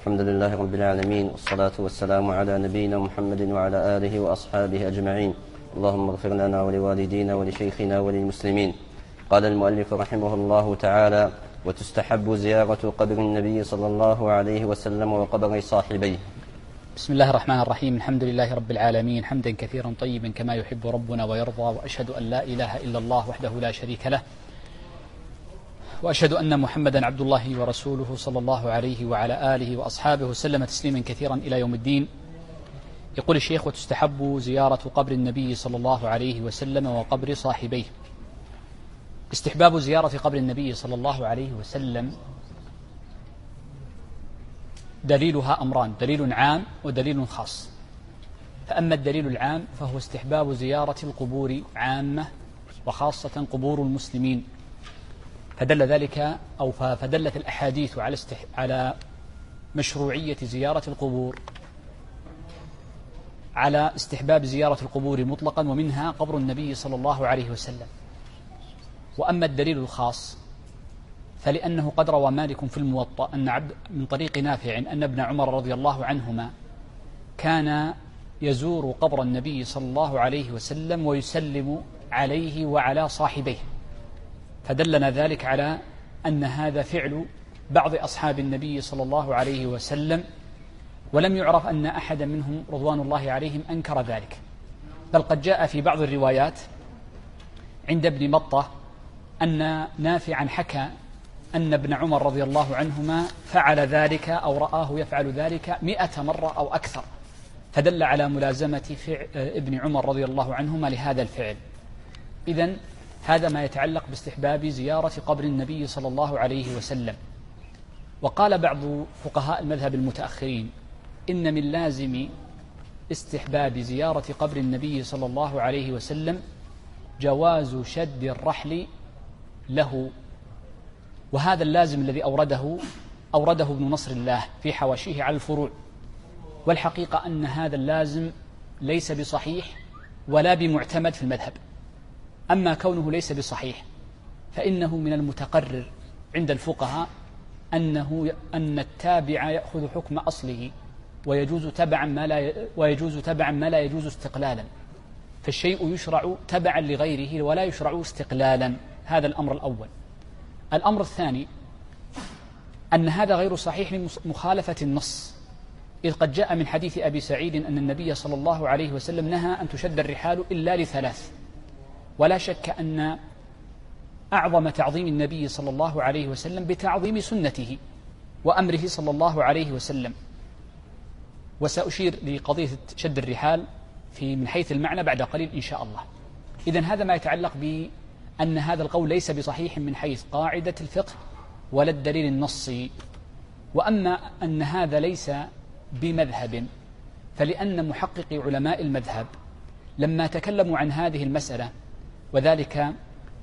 الحمد لله رب العالمين، والصلاة والسلام على نبينا محمد وعلى آله وأصحابه أجمعين. اللهم اغفر لنا ولوالدينا ولشيخنا وللمسلمين. قال المؤلف رحمه الله تعالى: وتستحب زيارة قبر النبي صلى الله عليه وسلم وقبر صاحبيه. بسم الله الرحمن الرحيم. الحمد لله رب العالمين، حمدا كثيرا طيبا كما يحب ربنا ويرضى، وأشهد أن لا إله إلا الله وحده لا شريك له، وأشهد أن محمدا عبد الله ورسوله صلى الله عليه وعلى آله وأصحابه وسلم تسليما كثيرا إلى يوم الدين. يقول الشيخ: وتستحب زيارة قبر النبي صلى الله عليه وسلم وقبر صاحبيه. استحباب زيارة قبر النبي صلى الله عليه وسلم دليلها أمران: دليل عام ودليل خاص. فأما الدليل العام فهو استحباب زيارة القبور عامة، وخاصة قبور المسلمين، فدلت الأحاديث على مشروعية زيارة القبور، على استحباب زيارة القبور مطلقا، ومنها قبر النبي صلى الله عليه وسلم. وأما الدليل الخاص فلأنه قد روى مالك في الموطأ من طريق نافع أن ابن عمر رضي الله عنهما كان يزور قبر النبي صلى الله عليه وسلم ويسلم عليه وعلى صاحبيه، فدلنا ذلك على أن هذا فعل بعض أصحاب النبي صلى الله عليه وسلم، ولم يعرف أن أحد منهم رضوان الله عليهم أنكر ذلك، بل قد جاء في بعض الروايات عند ابن مطة أن نافعا حكى أن ابن عمر رضي الله عنهما فعل ذلك أو رآه يفعل ذلك 100 مرة أو أكثر، فدل على ملازمة ابن عمر رضي الله عنهما لهذا الفعل. إذن هذا ما يتعلق باستحباب زيارة قبر النبي صلى الله عليه وسلم. وقال بعض فقهاء المذهب المتأخرين إن من لازم استحباب زيارة قبر النبي صلى الله عليه وسلم جواز شد الرحل له، وهذا اللازم الذي أورده ابن نصر الله في حواشيه على الفروع. والحقيقة أن هذا اللازم ليس بصحيح ولا بمعتمد في المذهب. أما كونه ليس بصحيح فإنه من المتقرر عند الفقهاء أن التابع يأخذ حكم أصله، ويجوز تبعا ما لا يجوز استقلالا، فالشيء يشرع تبعا لغيره ولا يشرع استقلالا. هذا الأمر الأول. الأمر الثاني أن هذا غير صحيح لمخالفة النص، إذ قد جاء من حديث أبي سعيد أن النبي صلى الله عليه وسلم نهى أن تشد الرحال إلا ل3، ولا شك أن أعظم تعظيم النبي صلى الله عليه وسلم بتعظيم سنته وأمره صلى الله عليه وسلم. وسأشير لقضية شد الرحال من حيث المعنى بعد قليل إن شاء الله. إذن هذا ما يتعلق بأن هذا القول ليس بصحيح من حيث قاعدة الفقه ولا الدليل النصي. وأما أن هذا ليس بمذهب، فلأن محققي علماء المذهب لما تكلموا عن هذه المسألة، وذلك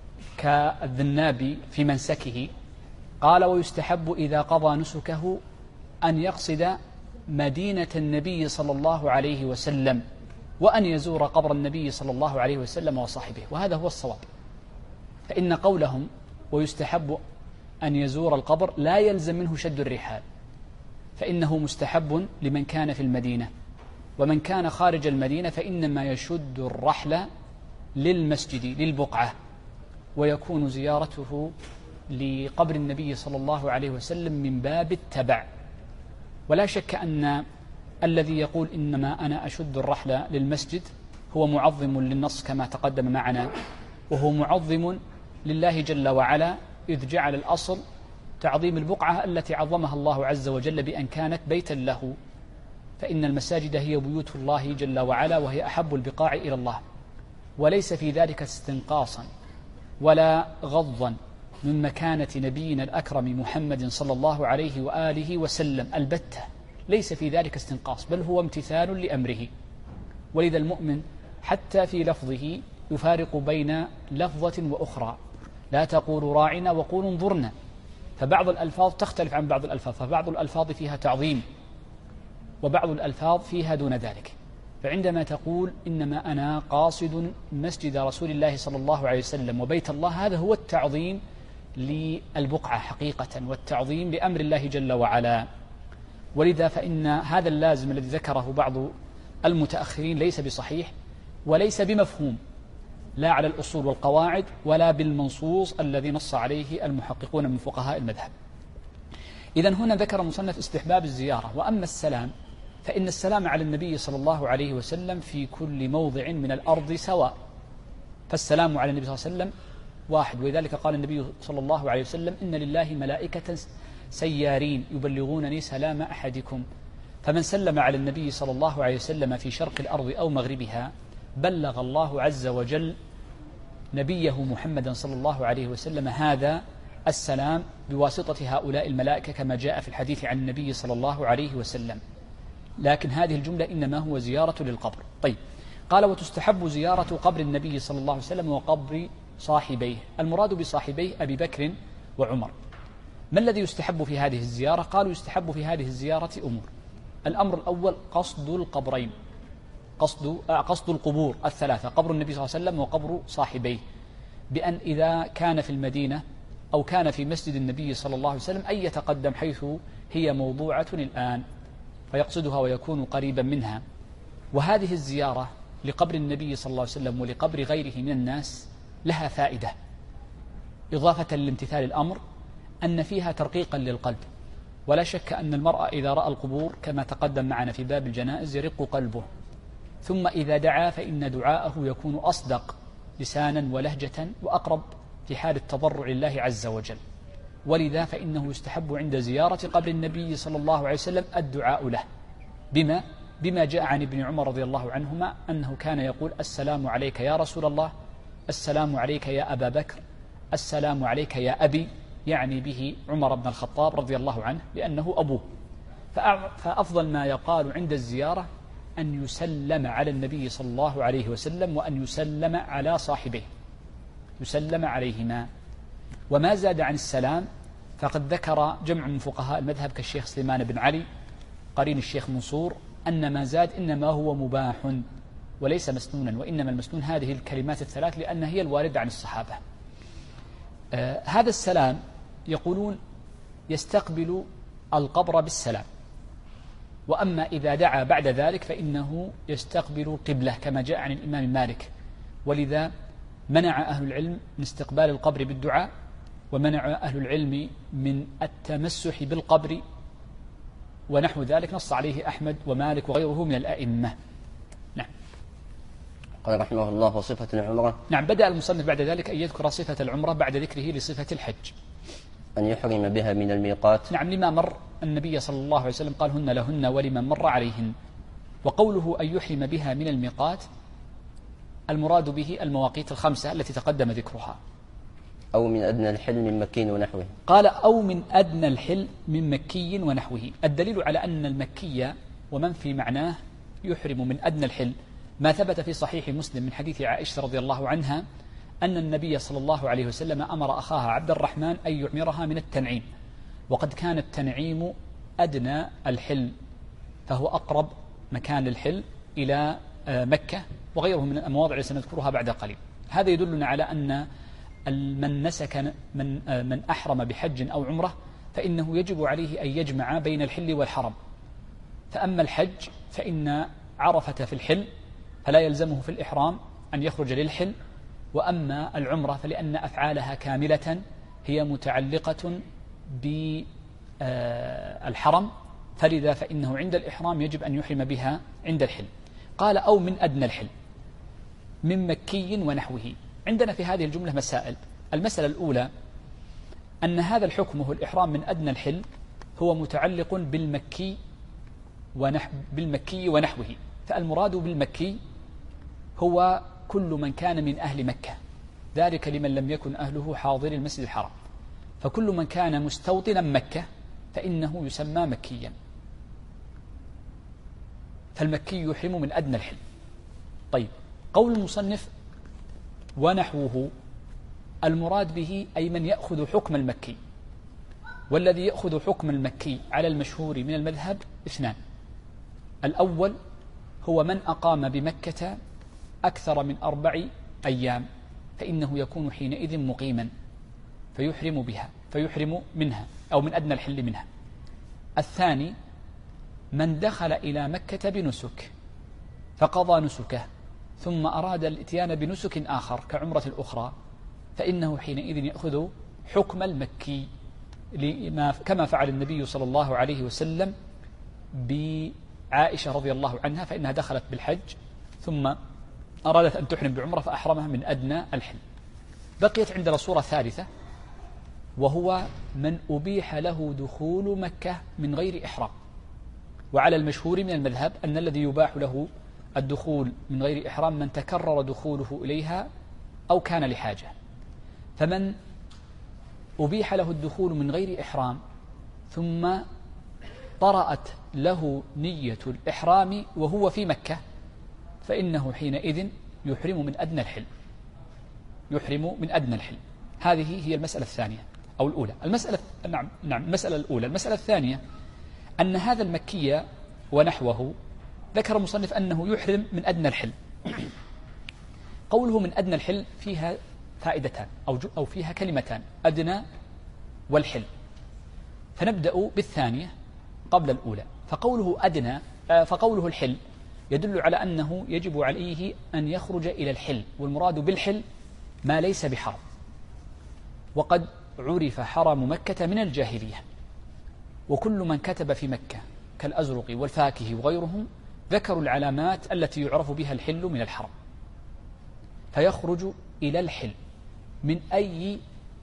كالذنابي في منسكه، قال: ويستحب إذا قضى نسكه أن يقصد مدينة النبي صلى الله عليه وسلم، وأن يزور قبر النبي صلى الله عليه وسلم وصاحبه. وهذا هو الصواب، فإن قولهم ويستحب أن يزور القبر لا يلزم منه شد الرحال، فإنه مستحب لمن كان في المدينة، ومن كان خارج المدينة فإنما يشد الرحل للمسجد للبقعة، ويكون زيارته لقبر النبي صلى الله عليه وسلم من باب التبع. ولا شك أن الذي يقول إنما أنا أشد الرحل للمسجد هو معظم للنص كما تقدم معنا، وهو معظم لله جل وعلا، إذ جعل الأصل تعظيم البقعة التي عظمها الله عز وجل بأن كانت بيتا له، فإن المساجد هي بيوت الله جل وعلا، وهي أحب البقاع إلى الله. وليس في ذلك استنقاصا ولا غضا من مكانة نبينا الأكرم محمد صلى الله عليه وآله وسلم البتة، ليس في ذلك استنقاص، بل هو امتثال لأمره. ولذا المؤمن حتى في لفظه يفارق بين لفظة وأخرى، لا تقولوا راعنا وقولوا انظرنا، فبعض الألفاظ تختلف عن بعض الألفاظ، فبعض الألفاظ فيها تعظيم وبعض الألفاظ فيها دون ذلك. فعندما تقول إنما أنا قاصد مسجد رسول الله صلى الله عليه وسلم وبيت الله، هذا هو التعظيم للبقعة حقيقة، والتعظيم لأمر الله جل وعلا. ولذا فإن هذا اللازم الذي ذكره بعض المتأخرين ليس بصحيح وليس بمفهوم، لا على الأصول والقواعد ولا بالمنصوص الذي نص عليه المحققون من فقهاء المذهب. إذن هنا ذكر المصنف استحباب الزيارة. وأما السلام فإن السلام على النبي صلى الله عليه وسلم في كل موضع من الأرض سواء، فالسلام على النبي صلى الله عليه وسلم واحد. ولذلك قال النبي صلى الله عليه وسلم: إن لله ملائكة سيارين يبلغونني سلام أحدكم. فمن سلم على النبي صلى الله عليه وسلم في شرق الأرض أو مغربها بلغ الله عز وجل نبيه محمدا صلى الله عليه وسلم هذا السلام بواسطة هؤلاء الملائكة كما جاء في الحديث عن النبي صلى الله عليه وسلم. لكن هذه الجملة إنما هو زيارة للقبر. طيب، قال: وتستحب زيارة قبر النبي صلى الله عليه وسلم وقبر صاحبيه. المراد بصاحبيه أبي بكر وعمر. ما الذي يستحب في هذه الزيارة؟ قالوا: يستحب في هذه الزيارة أمور. الأمر الأول قصد القبرين، قصد القبور الثلاثة، قبر النبي صلى الله عليه وسلم وقبر صاحبيه، بأن إذا كان في المدينة أو كان في مسجد النبي صلى الله عليه وسلم أن يتقدم حيث هي موضوعة الآن فيقصدها ويكون قريبا منها. وهذه الزيارة لقبر النبي صلى الله عليه وسلم ولقبر غيره من الناس لها فائدة إضافة لامتثال الأمر، أن فيها ترقيقا للقلب. ولا شك أن المرء إذا رأى القبور كما تقدم معنا في باب الجنائز يرق قلبه، ثم إذا دعا فإن دعاءه يكون أصدق لسانا ولهجة وأقرب في حال التضرع لله عز وجل. ولذا فإنه يستحب عند زيارة قبر النبي صلى الله عليه وسلم الدعاء له بما جاء عن ابن عمر رضي الله عنهما أنه كان يقول: السلام عليك يا رسول الله، السلام عليك يا أبا بكر، السلام عليك يا أبي، يعني به عمر بن الخطاب رضي الله عنه لأنه أبوه. فأفضل ما يقال عند الزيارة أن يسلم على النبي صلى الله عليه وسلم وأن يسلم على صاحبه، يسلم عليهما. وما زاد عن السلام فقد ذكر جمع من فقهاء المذهب كالشيخ سليمان بن علي قرين الشيخ منصور أن ما زاد إنما هو مباح وليس مسنونا، وإنما المسنون هذه الكلمات الثلاث لأنها هي الواردة عن الصحابة. هذا السلام يقولون يستقبل القبر بالسلام، وأما إذا دعا بعد ذلك فإنه يستقبل قبلة كما جاء عن الإمام مالك. ولذا منع أهل العلم من استقبال القبر بالدعاء، ومنع أهل العلم من التمسح بالقبر، ونحو ذلك نص عليه أحمد ومالك وغيره من الأئمة. نعم. قال رحمه الله: وصفة العمرة. نعم، بدأ المصنف بعد ذلك أن يذكر صفة العمرة بعد ذكره لصفة الحج. أن يحرم بها من الميقات. نعم، لما مر النبي صلى الله عليه وسلم قال: هن لهن ولمن مر عليهن. وقوله أن يحرم بها من الميقات المراد به المواقيت الخمسة التي تقدم ذكرها. أو من أدنى الحل من مكي ونحوه. قال: أو من أدنى الحل من مكي ونحوه. الدليل على أن المكي ومن في معناه يحرم من أدنى الحل ما ثبت في صحيح مسلم من حديث عائشة رضي الله عنها أن النبي صلى الله عليه وسلم أمر أخاها عبد الرحمن أن يعمرها من التنعيم، وقد كان التنعيم أدنى الحل فهو أقرب مكان للحل إلى مكة وغيره من المواضع التي سنذكرها بعد قليل. هذا يدلنا على أن من نسك من أحرم بحج أو عمرة فإنه يجب عليه أن يجمع بين الحل والحرم. فأما الحج فإن عرفة في الحل فلا يلزمه في الإحرام أن يخرج للحل، وأما العمرة فلأن أفعالها كاملة هي متعلقة بالحرم، فلذا فإنه عند الإحرام يجب أن يحرم بها عند الحل. قال: أو من أدنى الحل من مكي ونحوه. عندنا في هذه الجملة مسائل. المسألة الأولى أن هذا الحكم هو الإحرام من أدنى الحل هو متعلق بالمكي ونحوه. فالمراد بالمكي هو كل من كان من أهل مكة، ذلك لمن لم يكن أهله حاضر المسجد الحرام، فكل من كان مستوطنا مكة فإنه يسمى مكيا. فالمكي يحرم من أدنى الحل. طيب، قول المصنف ونحوه المراد به أي من يأخذ حكم المكي، والذي يأخذ حكم المكي على المشهور من المذهب اثنان: الأول هو من أقام بمكة أكثر من 4 أيام فإنه يكون حينئذ مقيما فيحرم منها أو من أدنى الحل منها. الثاني من دخل إلى مكة بنسك فقضى نسكه ثم أراد الإتيان بنسك آخر كعمرة الأخرى فإنه حينئذ يأخذ حكم المكي كما فعل النبي صلى الله عليه وسلم بعائشة رضي الله عنها، فإنها دخلت بالحج ثم أرادت أن تحرم بعمرة فأحرمها من أدنى الحل. بقيت عندنا صورة ثالثة، وهو من أبيح له دخول مكة من غير إحرام. وعلى المشهور من المذهب أن الذي يباح له الدخول من غير إحرام من تكرر دخوله إليها أو كان لحاجة. فمن أبيح له الدخول من غير إحرام ثم طرأت له نية الإحرام وهو في مكة فإنه حينئذ يحرم من أدنى الحل. يحرم من أدنى الحل. هذه هي المسألة الثانية أو الأولى. المسألة الأولى. المسألة الثانية أن هذا المكي ونحوه ذكر المصنف أنه يحرم من أدنى الحل. قوله من أدنى الحل فيها فائدتان أو فيها كلمتان، أدنى والحل. فنبدأ بالثانية قبل الأولى. فقوله الحل يدل على أنه يجب عليه أن يخرج إلى الحل، والمراد بالحل ما ليس بحرم. وقد عرف حرم مكة من الجاهلية، وكل من كتب في مكة كالأزرق والفاكه وغيرهم ذكروا العلامات التي يعرف بها الحل من الحرم، فيخرج إلى الحل من أي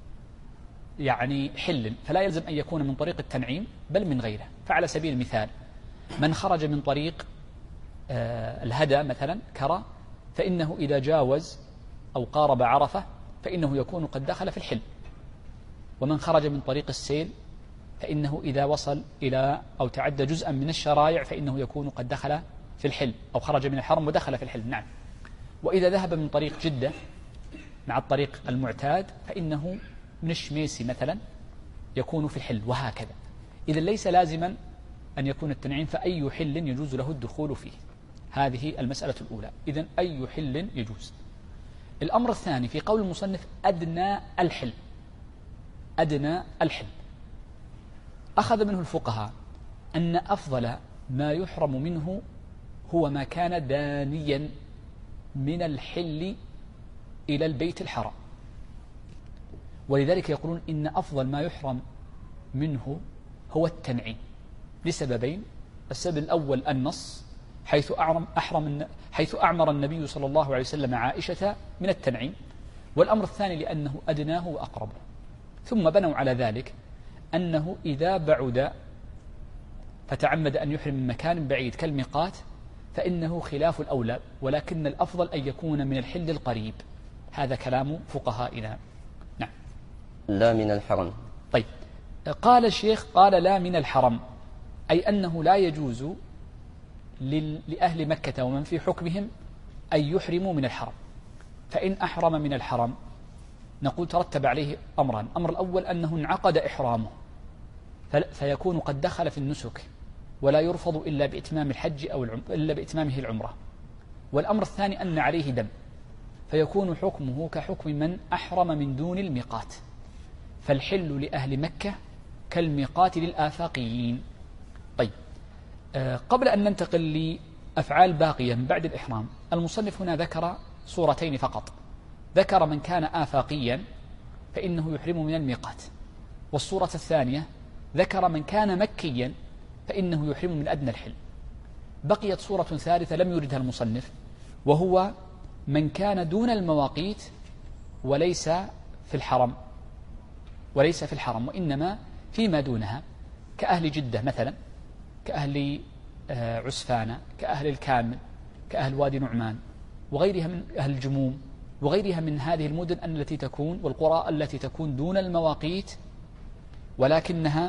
حل، فلا يلزم أن يكون من طريق التنعيم بل من غيره. فعلى سبيل المثال من خرج من طريق الهدى مثلا كرى، فإنه إذا جاوز أو قارب عرفة فإنه يكون قد دخل في الحل. ومن خرج من طريق السيل فإنه إذا وصل إلى أو تعدى جزءا من الشرائع فإنه يكون قد دخل في الحل أو خرج من الحرم ودخل في الحل. نعم. وإذا ذهب من طريق جدة مع الطريق المعتاد فإنه من الشميسي مثلا يكون في الحل، وهكذا. إذا ليس لازما أن يكون التنعيم، فأي حل يجوز له الدخول فيه. هذه المسألة الأولى. إذن أي حل يجوز. الأمر الثاني في قول المصنف أدنى الحل. أدنى الحل أخذ منه الفقهاء أن أفضل ما يحرم منه هو ما كان دانيا من الحل إلى البيت الحرام، ولذلك يقولون إن أفضل ما يحرم منه هو التنعيم لسببين. السبب الأول النص، حيث أعمر النبي صلى الله عليه وسلم عائشة من التنعيم. والأمر الثاني لأنه أدناه وأقربه. ثم بنوا على ذلك أنه إذا بعد فتعمد أن يحرم من مكان بعيد كالميقات فإنه خلاف الأولى، ولكن الأفضل أن يكون من الحل القريب. هذا كلام فقهائنا. نعم. لا من الحرم. طيب، قال الشيخ قال لا من الحرم، أي أنه لا يجوز لأهل مكة ومن في حكمهم أن يحرموا من الحرم. فإن أحرم من الحرم نقول ترتب عليه أمران. الأمر الأول أنه انعقد إحرامه فيكون قد دخل في النسك ولا يرفض إلا بإتمام الحج إلا بإتمامه العمرة. والأمر الثاني أن عليه دم، فيكون حكمه كحكم من أحرم من دون الميقات. فالحل لأهل مكة كالميقات للآفاقيين. طيب، قبل أن ننتقل لأفعال باقية من بعد الإحرام، المصنف هنا ذكر صورتين فقط. ذكر من كان آفاقيا فإنه يحرم من الميقات، والصورة الثانية ذكر من كان مكيا فإنه يحرم من أدنى الحل. بقيت صورة ثالثة لم يردها المصنف، وهو من كان دون المواقيت وليس في الحرم وإنما فيما دونها، كأهل جدة مثلا، كأهل عسفانة، كأهل الكامل، كأهل وادي نعمان، وغيرها من أهل الجموم، وغيرها من هذه المدن التي تكون والقرى التي تكون دون المواقيت ولكنها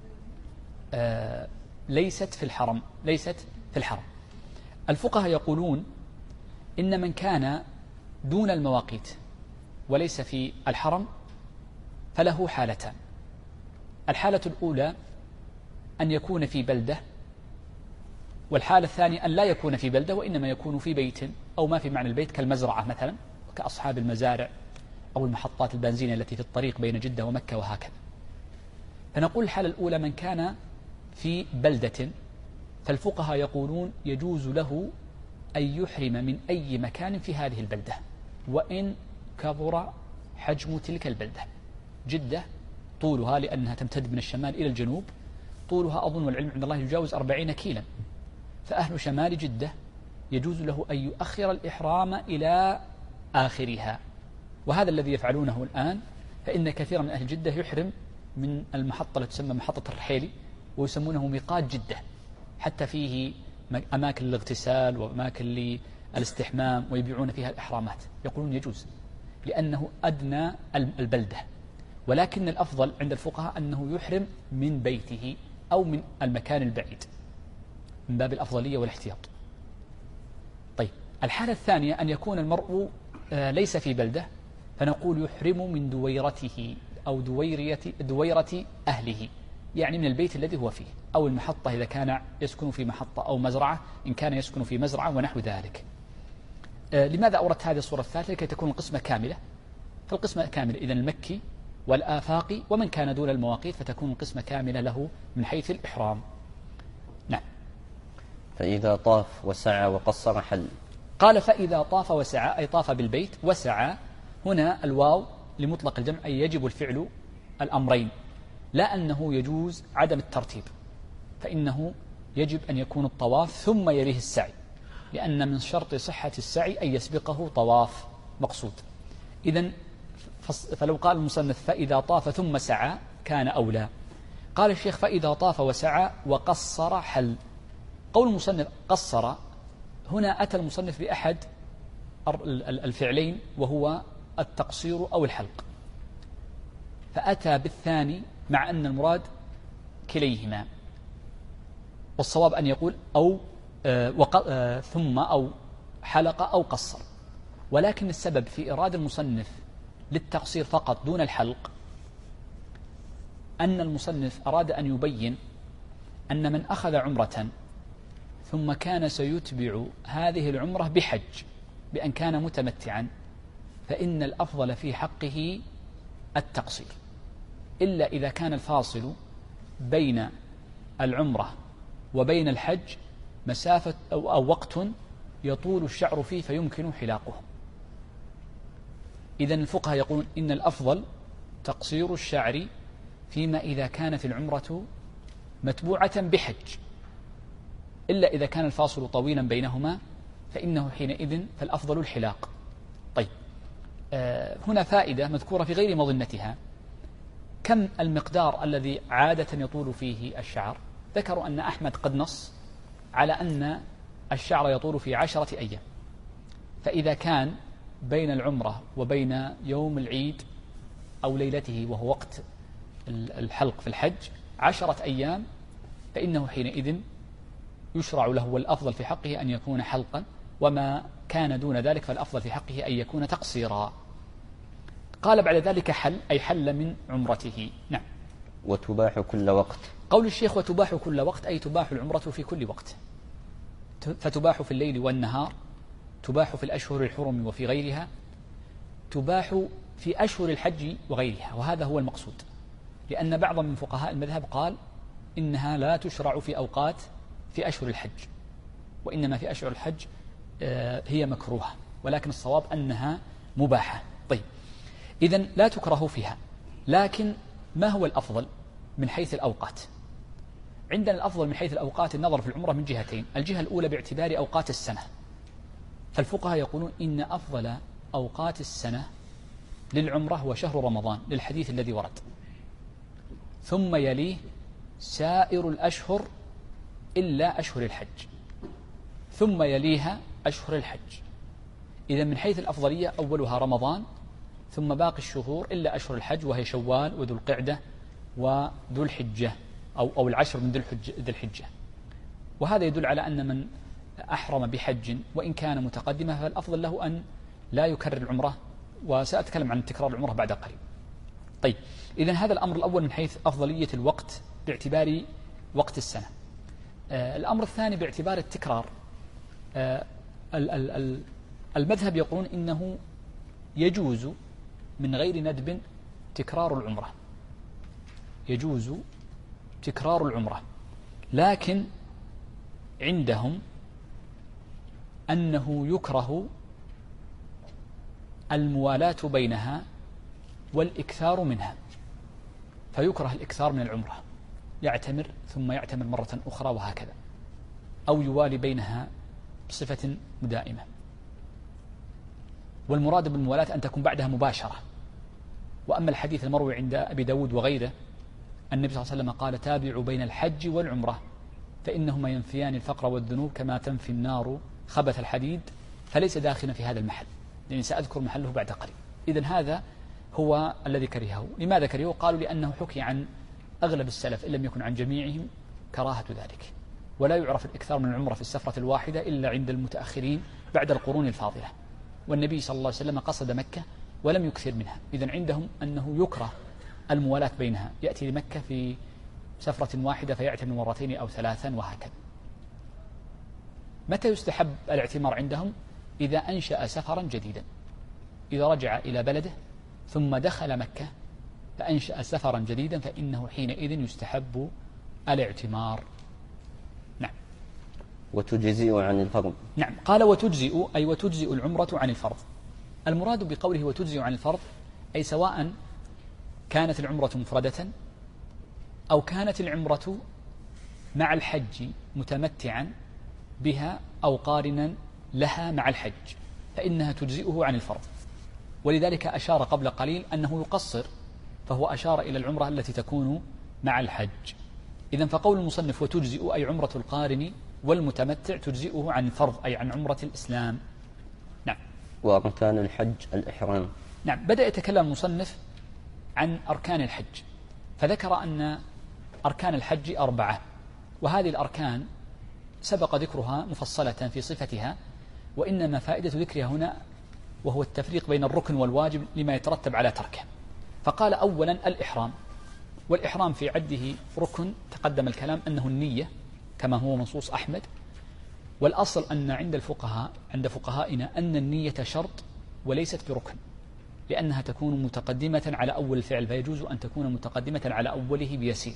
ليست في الحرم. الفقهاء يقولون إن من كان دون المواقيت وليس في الحرم فله حالتان. الحالة الأولى أن يكون في بلدة، والحالة الثانية أن لا يكون في بلدة وإنما يكون في بيت أو ما في معنى البيت كالمزرعة مثلا، كأصحاب المزارع أو المحطات البنزين التي في الطريق بين جدة ومكة وهكذا. فنقول الحالة الأولى من كان في بلدة فالفقهاء يقولون يجوز له أن يحرم من أي مكان في هذه البلدة وإن كبر حجم تلك البلدة. جدة طولها لأنها تمتد من الشمال إلى الجنوب طولها أظن والعلم عند الله يجاوز 40 كيلا، فأهل شمال جدة يجوز له أن يؤخر الإحرام إلى آخرها، وهذا الذي يفعلونه الآن. فإن كثيرا من أهل جدة يحرم من المحطة التي تسمى محطة الرحيلي ويسمونه ميقات جدة، حتى فيه أماكن للاغتسال وأماكن للاستحمام ويبيعون فيها الإحرامات. يقولون يجوز لأنه أدنى البلدة، ولكن الأفضل عند الفقهاء أنه يحرم من بيته أو من المكان البعيد من باب الأفضلية والاحتياط. طيب، الحالة الثانية أن يكون المرء ليس في بلدة، فنقول يحرم من دويرته أو دويرة أهله، يعني من البيت الذي هو فيه، أو المحطة إذا كان يسكن في محطة، أو مزرعة إن كان يسكن في مزرعة ونحو ذلك. لماذا أوردت هذه الصورة الثالثة؟ لكي تكون القسمة كاملة. فالقسمة كاملة إذن المكي والآفاقي ومن كان دون المواقيت، فتكون القسمة كاملة له من حيث الإحرام. نعم. فإذا طاف وسعى وقصر حل. قال فإذا طاف وسعى أي طاف بالبيت وسعى، هنا الواو لمطلق الجمع أي يجب الفعل الأمرين، لا أنه يجوز عدم الترتيب، فإنه يجب أن يكون الطواف ثم يليه السعي، لأن من شرط صحة السعي أن يسبقه طواف مقصود. إذن فلو قال المصنف فإذا طاف ثم سعى كان أولى. قال الشيخ فإذا طاف وسعى وقصر حل. قول المصنف قصر، هنا أتى المصنف بأحد الفعلين وهو التقصير أو الحلق، فأتى بالثاني مع أن المراد كليهما، والصواب أن يقول أو ثم أو حلق أو قصر. ولكن السبب في إراد المصنف للتقصير فقط دون الحلق أن المصنف أراد أن يبين أن من أخذ عمرة ثم كان سيتبع هذه العمرة بحج بأن كان متمتعا، فإن الأفضل في حقه التقصير، إلا إذا كان الفاصل بين العمرة وبين الحج مسافة أو وقت يطول الشعر فيه فيمكن حلاقه. إذن الفقهاء يقولون إن الأفضل تقصير الشعر فيما إذا كانت العمرة متبوعة بحج، إلا إذا كان الفاصل طويلا بينهما فإنه حينئذ فالأفضل الحلاق. طيب، هنا فائدة مذكورة في غير مظنتها. كم المقدار الذي عادة يطول فيه الشعر؟ ذكروا أن أحمد قد نص على أن الشعر يطول في 10 أيام، فإذا كان بين العمرة وبين يوم العيد أو ليلته وهو وقت الحلق في الحج 10 أيام، فإنه حينئذ يشرع له والأفضل في حقه أن يكون حلقا، وما كان دون ذلك فالأفضل في حقه أن يكون تقصيرا. قال بعد ذلك حل أي حل من عمرته. نعم. وتباح كل وقت. قول الشيخ وتباح كل وقت أي تباح العمرة في كل وقت، فتباح في الليل والنهار، تباح في الأشهر الحرم وفي غيرها، تباح في أشهر الحج وغيرها، وهذا هو المقصود، لأن بعض من فقهاء المذهب قال إنها لا تشرع في أوقات في أشهر الحج، وإنما في أشهر الحج هي مكروهة، ولكن الصواب أنها مباحة. طيب، إذن لا تكره فيها، لكن ما هو الأفضل من حيث الأوقات؟ عندنا الأفضل من حيث الأوقات النظر في العمرة من جهتين. الجهة الأولى باعتبار أوقات السنة، فالفقهاء يقولون إن أفضل أوقات السنة للعمرة هو شهر رمضان للحديث الذي ورد، ثم يليه سائر الأشهر إلا أشهر الحج، ثم يليها أشهر الحج. إذا من حيث الأفضلية أولها رمضان، ثم باقي الشهور إلا أشهر الحج وهي شوال وذو القعدة وذو الحجة أو العشر من ذي الحجة. وهذا يدل على أن من أحرم بحج وإن كان متقدمة فالأفضل له أن لا يكرر العمرة، وسأتكلم عن تكرار العمرة بعد قليل. طيب، إذن هذا الأمر الأول من حيث أفضلية الوقت باعتبار وقت السنة. الأمر الثاني باعتبار التكرار. المذهب يقولون إنه يجوز من غير ندب تكرار العمرة، يجوز تكرار العمرة، لكن عندهم أنه يكره الموالاة بينها والإكثار منها، فيكره الإكثار من العمرة، يعتمر ثم يعتمر مرة أخرى وهكذا، أو يوالي بينها بصفة مدائمة. والمراد بالموالاة أن تكون بعدها مباشرة. وأما الحديث المروي عند أبي داود وغيره النبي صلى الله عليه وسلم قال: تابعوا بين الحج والعمرة فإنهما ينفيان الفقر والذنوب كما تنفي النار خبث الحديد، فليس داخلا في هذا المحل، لأني سأذكر محله بعد قليل. إذن هذا هو الذي كرهه. لماذا كرهه؟ قالوا لأنه حكي عن أغلب السلف إن لم يكن عن جميعهم كراهة ذلك، ولا يعرف الإكثار من العمرة في السفرة الواحدة إلا عند المتأخرين بعد القرون الفاضلة، والنبي صلى الله عليه وسلم قصد مكة ولم يكثر منها. إذن عندهم أنه يكره الموالاة بينها، يأتي لمكة في سفرة واحدة فيعتمر مرتين أو ثلاثا وهكذا. متى يستحب الاعتمار عندهم؟ إذا أنشأ سفرا جديدا، إذا رجع إلى بلده ثم دخل مكة فأنشأ سفرا جديدا فإنه حينئذ يستحب الاعتمار. نعم. وتجزئ عن الفرض. نعم، قال وتجزئ، أي وتجزئ العمرة عن الفرض. المراد بقوله وتجزئ عن الفرض أي سواء كانت العمرة مفردة أو كانت العمرة مع الحج متمتعا بها أو قارنا لها مع الحج، فإنها تجزئه عن الفرض. ولذلك أشار قبل قليل أنه يقصر، فهو أشار إلى العمرة التي تكون مع الحج. إذن فقول المصنف وتجزئ أي عمرة القارن والمتمتع تجزئه عن الفرض أي عن عمرة الإسلام. نعم. وأركان الحج الإحرام. نعم، بدأ يتكلم المصنف عن أركان الحج، فذكر أن أركان الحج 4، وهذه الأركان سبق ذكرها مفصلة في صفتها، وإنما فائدة ذكرها هنا وهو التفريق بين الركن والواجب لما يترتب على تركه. فقال أولا الإحرام، والإحرام في عده ركن تقدم الكلام أنه النية كما هو منصوص أحمد، والأصل أن عند فقهائنا أن النية شرط وليست بركن، لأنها تكون متقدمة على أول الفعل، فيجوز أن تكون متقدمة على أوله بيسير،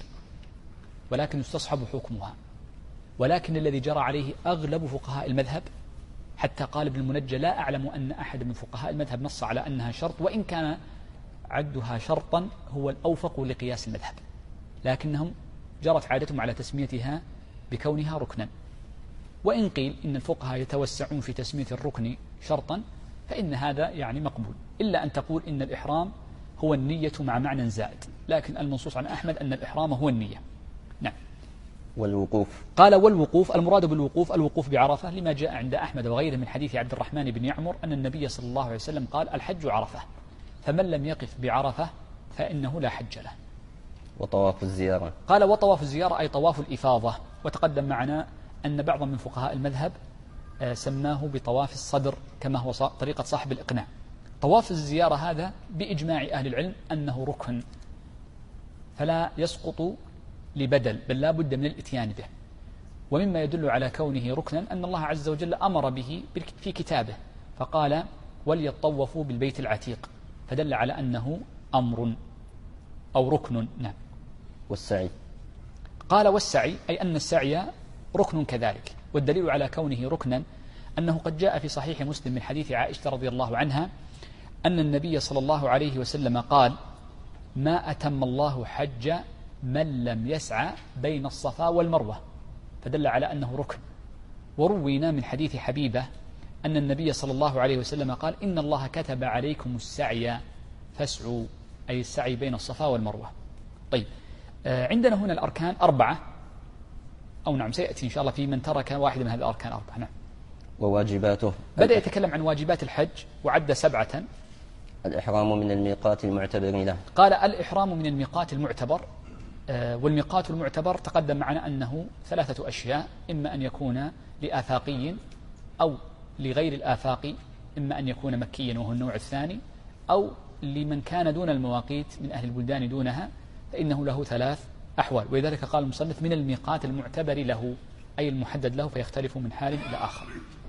ولكن يستصحب حكمها. ولكن الذي جرى عليه أغلب فقهاء المذهب، حتى قال ابن المنجى لا أعلم أن أحد من فقهاء المذهب نص على أنها شرط، وإن كان عدها شرطا هو الأوفق لقياس المذهب، لكنهم جرت عادتهم على تسميتها بكونها ركنا. وإن قيل إن الفقهاء يتوسعون في تسمية الركن شرطا فإن هذا يعني مقبول، إلا أن تقول إن الإحرام هو النية مع معنى زائد، لكن المنصوص عن أحمد أن الإحرام هو النية. نعم. والوقوف. قال والوقوف، المراد بالوقوف الوقوف بعرفة، لما جاء عند أحمد وغيره من حديث عبد الرحمن بن يعمر أن النبي صلى الله عليه وسلم قال الحج عرفة، فمن لم يقف بعرفة فإنه لا حج له. وطواف الزيارة. قال وطواف الزيارة أي طواف الإفاضة، وتقدم معنا أن بعضا من فقهاء المذهب سماه بطواف الصدر كما هو طريقة صاحب الإقناع. طواف الزيارة هذا بإجماع أهل العلم أنه ركن، فلا يسقط لبدل، بل لا بد من الإتيان به. ومما يدل على كونه ركنا أن الله عز وجل أمر به في كتابه، فقال وليطوفوا بالبيت العتيق، فدل على أنه أمر أو ركن. نعم. والسعي. قال والسعي أي أن السعي ركن كذلك، والدليل على كونه ركنا أنه قد جاء في صحيح مسلم من حديث عائشة رضي الله عنها أن النبي صلى الله عليه وسلم قال ما أتم الله حج من لم يسعى بين الصفا والمروة، فدل على أنه ركن. وروينا من حديث حبيبة أن النبي صلى الله عليه وسلم قال إن الله كتب عليكم السعي فاسعوا، أي السعي بين الصفا والمروة. طيب، عندنا هنا الأركان 4، أو نعم سيأتي إن شاء الله في من ترك واحدة من هذه الأركان 4. نعم. وواجباته. بدأ يتكلم عن واجبات الحج وعد 7. الإحرام من الميقات المعتبر له. قال الإحرام من الميقات المعتبر، والميقات المعتبر تقدم معنا أنه 3 أشياء، إما أن يكون لآفاقي أو لغير الآفاقي، إما أن يكون مكيا وهو النوع الثاني، أو لمن كان دون المواقيت من أهل البلدان دونها فإنه له 3 أحوال. ولذلك قال المصنف من الميقات المعتبر له أي المحدد له، فيختلف من حال إلى آخر.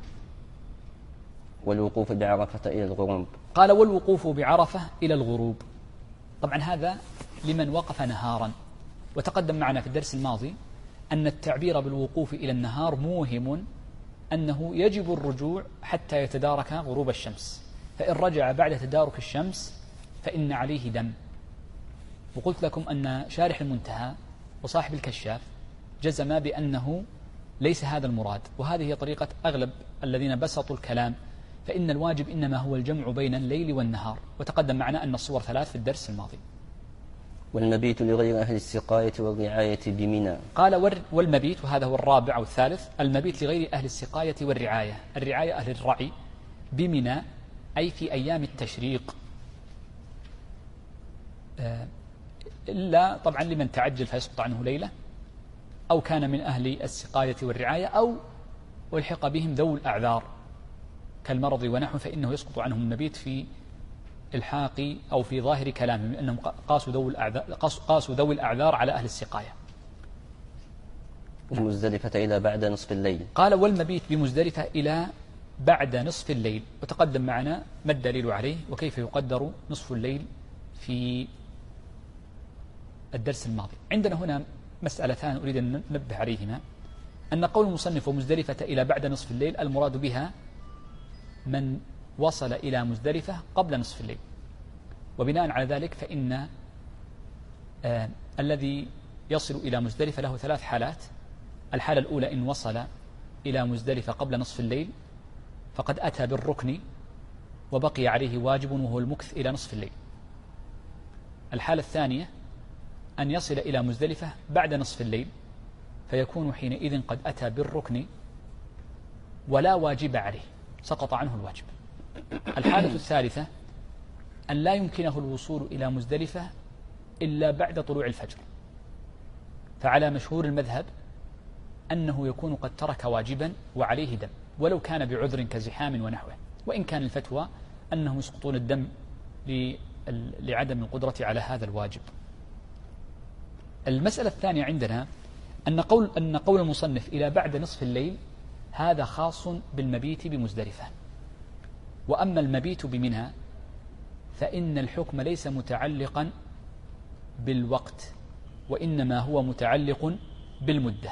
والوقوف بعرفة إلى الغروب. قال والوقوف بعرفة إلى الغروب، طبعا هذا لمن وقف نهارا، وتقدم معنا في الدرس الماضي أن التعبير بالوقوف إلى النهار موهم أنه يجب الرجوع حتى يتدارك غروب الشمس، فإن رجع بعد تدارك الشمس فإن عليه دم. وقلت لكم أن شارح المنتهى وصاحب الكشاف جزم بأنه ليس هذا المراد، وهذه هي طريقة أغلب الذين بسطوا الكلام، فإن الواجب إنما هو الجمع بين الليل والنهار، وتقدم معنا أن الصور 3 في الدرس الماضي. والمبيت لغير أهل السقاية والرعاية بمنى. قال والمبيت، وهذا هو الرابع أو الثالث، المبيت لغير أهل السقاية والرعاية، الرعاية أهل الرعي بمنى أي في أيام التشريق، إلا طبعا لمن تعجل فيسقط عنه ليلة، أو كان من أهل السقاية والرعاية، أو ألحق بهم ذو الأعذار كالمرض ونحو، فإنه يسقط عنهم المبيت في الحاق أو في ظاهر كلامهم، لأنهم قاسوا ذوي الأعذار على أهل السقاية. ومزدلفة إلى بعد نصف الليل. قال والمبيت بمزدلفة إلى بعد نصف الليل، وتقدم معنا ما الدليل عليه وكيف يقدر نصف الليل في الدرس الماضي. عندنا هنا مسألتان أريد أن ننبه عليهما، أن قول المصنف ومزدلفة إلى بعد نصف الليل المراد بها من وصل إلى مزدلفة قبل نصف الليل، وبناء على ذلك فإن الذي يصل إلى مزدلفة له 3 حالات. الحالة الأولى إن وصل إلى مزدلفة قبل نصف الليل فقد أتى بالركن وبقي عليه واجب وهو المكث إلى نصف الليل. الحالة الثانية أن يصل إلى مزدلفة بعد نصف الليل فيكون حينئذ قد أتى بالركن ولا واجب عليه، سقط عنه الواجب. الحالة الثالثة أن لا يمكنه الوصول إلى مزدلفة إلا بعد طلوع الفجر، فعلى مشهور المذهب أنه يكون قد ترك واجبا وعليه دم، ولو كان بعذر كزحام ونحوه، وإن كان الفتوى أنهم يسقطون الدم لعدم القدرة على هذا الواجب. المسألة الثانية عندنا أن قول المصنف إلى بعد نصف الليل هذا خاص بالمبيت بمزدلفة، وأما المبيت بمنى فإن الحكم ليس متعلقا بالوقت، وإنما هو متعلق بالمدة.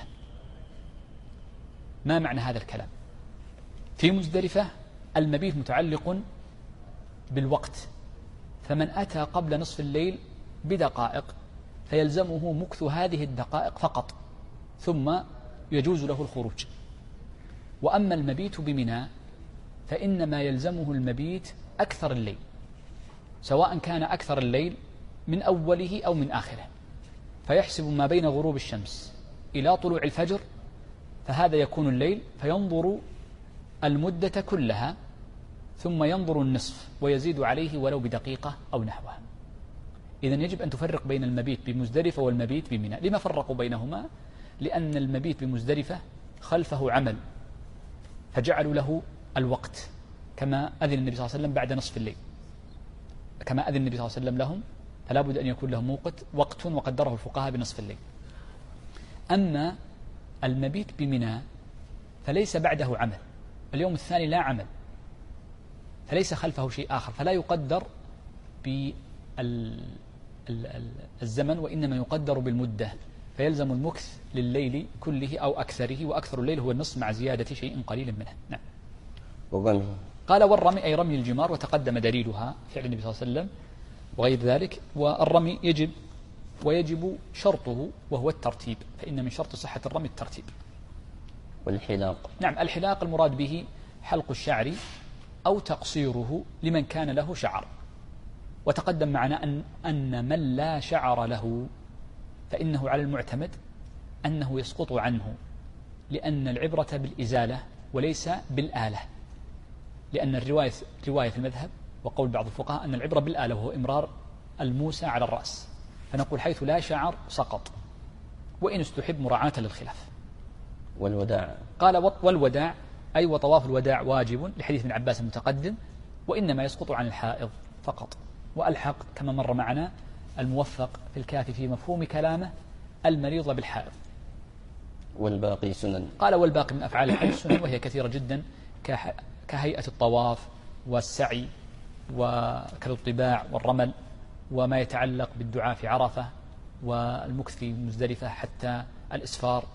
ما معنى هذا الكلام؟ في مزدلفة المبيت متعلق بالوقت، فمن أتى قبل نصف الليل بدقائق فيلزمه مكث هذه الدقائق فقط، ثم يجوز له الخروج. وأما المبيت بمنى فإنما يلزمه المبيت أكثر الليل، سواء كان أكثر الليل من أوله أو من آخره، فيحسب ما بين غروب الشمس إلى طلوع الفجر، فهذا يكون الليل، فينظر المدة كلها ثم ينظر النصف ويزيد عليه ولو بدقيقة أو نحوها. إذن يجب أن تفرق بين المبيت بمزدلفة والمبيت بمنى. لما فرقوا بينهما؟ لأن المبيت بمزدلفة خلفه عمل فجعلوا له الوقت، كما أذن النبي صلى الله عليه وسلم بعد نصف الليل، كما أذن النبي صلى الله عليه وسلم لهم، فلا بد أن يكون لهم وقت وقدره الفقهاء بنصف الليل. أما المبيت بمنى فليس بعده عمل، اليوم الثاني لا عمل، فليس خلفه شيء آخر، فلا يقدر بالزمن وإنما يقدر بالمدة، فيلزم المكث لليل كله أو أكثره، وأكثر الليل هو النصف مع زيادة شيء قليل منه. نعم. والرمي. قال والرمي أي رمي الجمار، وتقدم دليلها فعل النبي صلى الله عليه وسلم وغير ذلك. والرمي يجب شرطه وهو الترتيب، فإن من شرط صحة الرمي الترتيب. والحلاق. نعم، الحلاق المراد به حلق الشعر أو تقصيره لمن كان له شعر. وتقدم معنا أن من لا شعر له فإنه على المعتمد أنه يسقط عنه، لأن العبرة بالإزالة وليس بالآلة، لأن الرواية في المذهب وقول بعض الفقهاء أن العبرة بالآلة وهو إمرار الموسى على الرأس، فنقول حيث لا شعر سقط، وإن استحب مراعاة للخلاف. والوداع. قال والوداع أي وطواف الوداع واجب لحديث ابن عباس المتقدم، وإنما يسقط عن الحائض فقط. وألحق كما مر معنا الموفق في الكافي في مفهوم كلامه المريض بالحائض. والباقي سنن. قال والباقي من أفعال الحج سنن، وهي كثيرة جدا كهيئة الطواف والسعي وكالطباع والرمل، وما يتعلق بالدعاء في عرفة والمكث في مزدلفة حتى الإسفار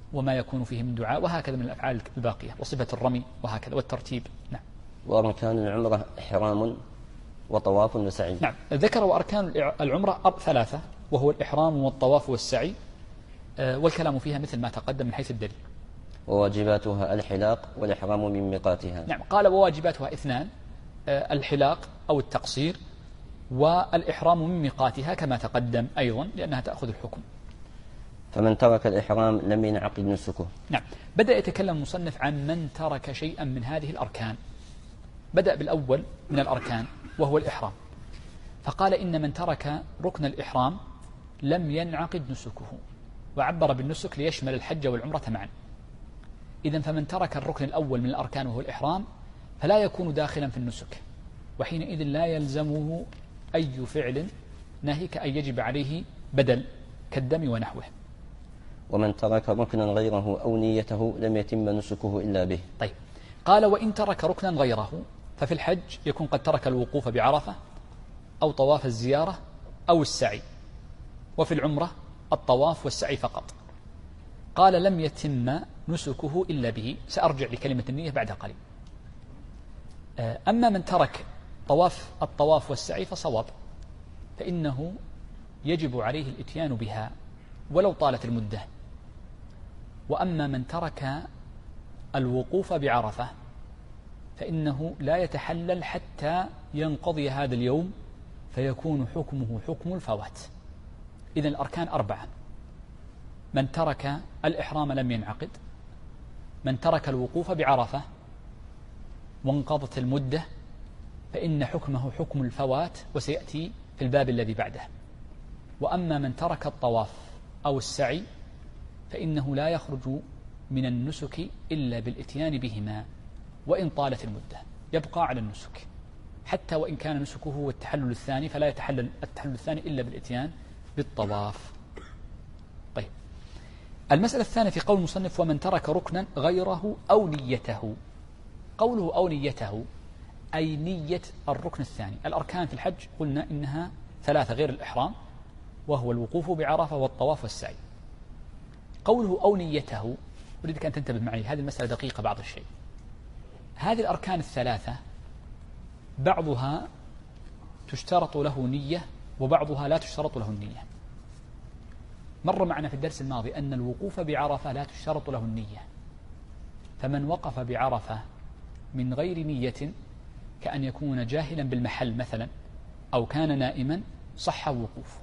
وما يكون فيه من دعاء، وهكذا من الأفعال الباقية، وصفة الرمي وهكذا، والترتيب. نعم. وأركان العمرة إحرام وطواف وسعي. نعم، ذكر وأركان العمرة 3، وهو الإحرام والطواف والسعي، والكلام فيها مثل ما تقدم من حيث الدليل. وواجباتها الحلاق والإحرام من ميقاتها. نعم، قال وواجباتها 2، الحلاق أو التقصير، والإحرام من ميقاتها كما تقدم أيضا، لأنها تأخذ الحكم. فمن ترك الإحرام لم ينعقد نسكه. نعم، بدأ يتكلم المصنف عن من ترك شيئا من هذه الأركان. بدأ بالأول من الأركان وهو الإحرام، فقال إن من ترك ركن الإحرام لم ينعقد نسكه، وعبر بالنسك ليشمل الحج والعمرة معا. إذن فمن ترك الركن الأول من الأركان وهو الإحرام فلا يكون داخلا في النسك، وحينئذ لا يلزمه أي فعل ناهيك أن يجب عليه بدل كالدم ونحوه. ومن ترك ركنا غيره أو نيته لم يتم نسكه إلا به. طيب، قال وإن ترك ركنا غيره، ففي الحج يكون قد ترك الوقوف بعرفة أو طواف الزيارة أو السعي، وفي العمرة الطواف والسعي فقط. قال لم يتم نسكه إلا به. سأرجع لكلمة النية بعد قليل. أما من ترك الطواف والسعي فصواب، فإنه يجب عليه الإتيان بها ولو طالت المدة. وأما من ترك الوقوف بعرفة فإنه لا يتحلل حتى ينقضي هذا اليوم، فيكون حكمه حكم الفوات. إذن الأركان 4: من ترك الإحرام لم ينعقد، من ترك الوقوف بعرفة وانقضت المدة فإن حكمه حكم الفوات، وسيأتي في الباب الذي بعده. وأما من ترك الطواف أو السعي فإنه لا يخرج من النسك إلا بالإتيان بهما، وإن طالت المدة يبقى على النسك، حتى وإن كان نسكه هو التحلل الثاني، فلا يتحلل التحلل الثاني إلا بالإتيان بالطواف. طيب، المسألة الثانية في قول المصنف ومن ترك ركنا غيره أو نيته. قوله أو نيته أي نية الركن الثاني. الأركان في الحج قلنا إنها 3 غير الإحرام، وهو الوقوف بعرفة والطواف والسعي. قوله أو نيته، أريدك أن تنتبه معي، هذه المسألة دقيقة بعض الشيء. هذه الأركان 3 بعضها تشترط له نية وبعضها لا تشترط له النية. مر معنا في الدرس الماضي أن الوقوف بعرفة لا تشترط له النية، فمن وقف بعرفة من غير نية كأن يكون جاهلا بالمحل مثلا أو كان نائما صح وقوفه.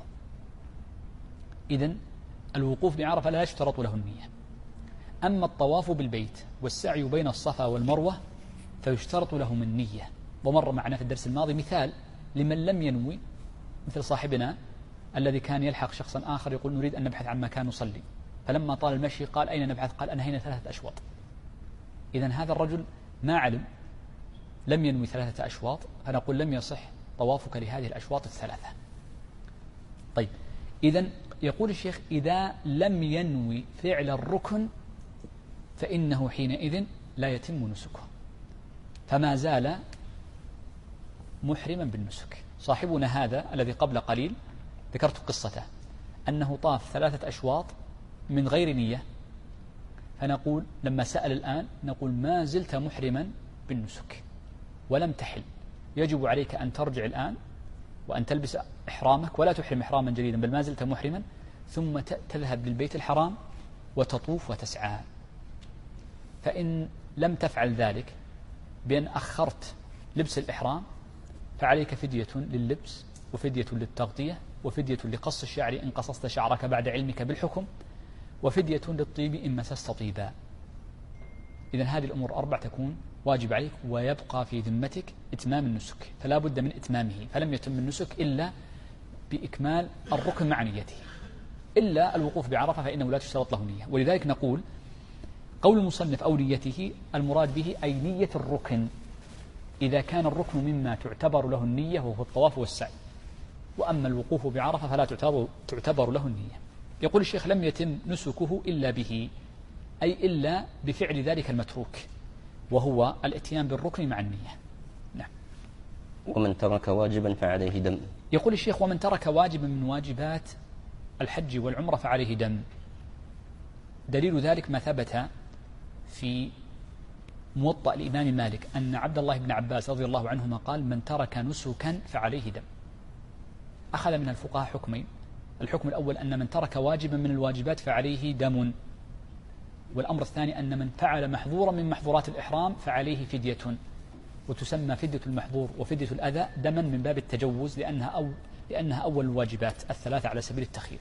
إذن الوقوف بعرفة لا يشترط له النية. أما الطواف بالبيت والسعي بين الصفا والمروة فيشترط لهم النية. ومر معنا في الدرس الماضي مثال لمن لم ينوي، مثل صاحبنا الذي كان يلحق شخصا آخر يقول نريد أن نبحث عن مكان نصلي، فلما طال المشي قال أين نبحث؟ قال أنهينا 3 أشواط. إذن هذا الرجل ما علم، لم ينوي 3 أشواط، فنقول لم يصح طوافك لهذه الأشواط 3. طيب، إذن يقول الشيخ إذا لم ينوي فعل الركن فإنه حينئذ لا يتم نسكه، فما زال محرما بالنسك. صاحبنا هذا الذي قبل قليل ذكرت قصته أنه طاف 3 أشواط من غير نية، فنقول لما سأل الآن نقول ما زلت محرما بالنسك ولم تحل، يجب عليك أن ترجع الآن وأن تلبس إحرامك ولا تحرم إحراما جديدا، بل ما زلت محرما، ثم تذهب للبيت الحرام وتطوف وتسعى. فإن لم تفعل ذلك بأن أخرت لبس الإحرام فعليك فدية لللبس وفدية للتغطية وفدية لقص الشعر إن قصصت شعرك بعد علمك بالحكم وفدية للطيب إن مسست طيبا. إذن هذه الأمور 4 تكون واجب عليك، ويبقى في ذمتك إتمام النسك، فلا بد من إتمامه. فلم يتم النسك إلا بإكمال الركن مع نيته، إلا الوقوف بعرفة فإنه لا تشترط له نية. ولذلك نقول قول المصنف أو نيته المراد به أي نية الركن، إذا كان الركن مما تعتبر له النية وهو الطواف والسعي. وأما الوقوف بعرفة فلا تعتبر له النية. يقول الشيخ لم يتم نسكه إلا به، أي إلا بفعل ذلك المتروك وهو الاتيان بالركن مع النية. نعم. ومن ترك واجبا فعليه دم. يقول الشيخ ومن ترك واجبا من واجبات الحج والعمرة فعليه دم. دليل ذلك ما ثبت في موطأ الإمام مالك أن عبد الله بن عباس رضي الله عنهما قال: من ترك نسكا فعليه دم. أخذ من الفقهاء حكمين: الحكم الأول أن من ترك واجبا من الواجبات فعليه دم، والأمر الثاني أن من فعل محظورا من محظورات الإحرام فعليه فدية، وتسمى فدية المحظور وفدية الأذى دما من باب التجوز لأنها أول الواجبات الثلاثة على سبيل التخيير.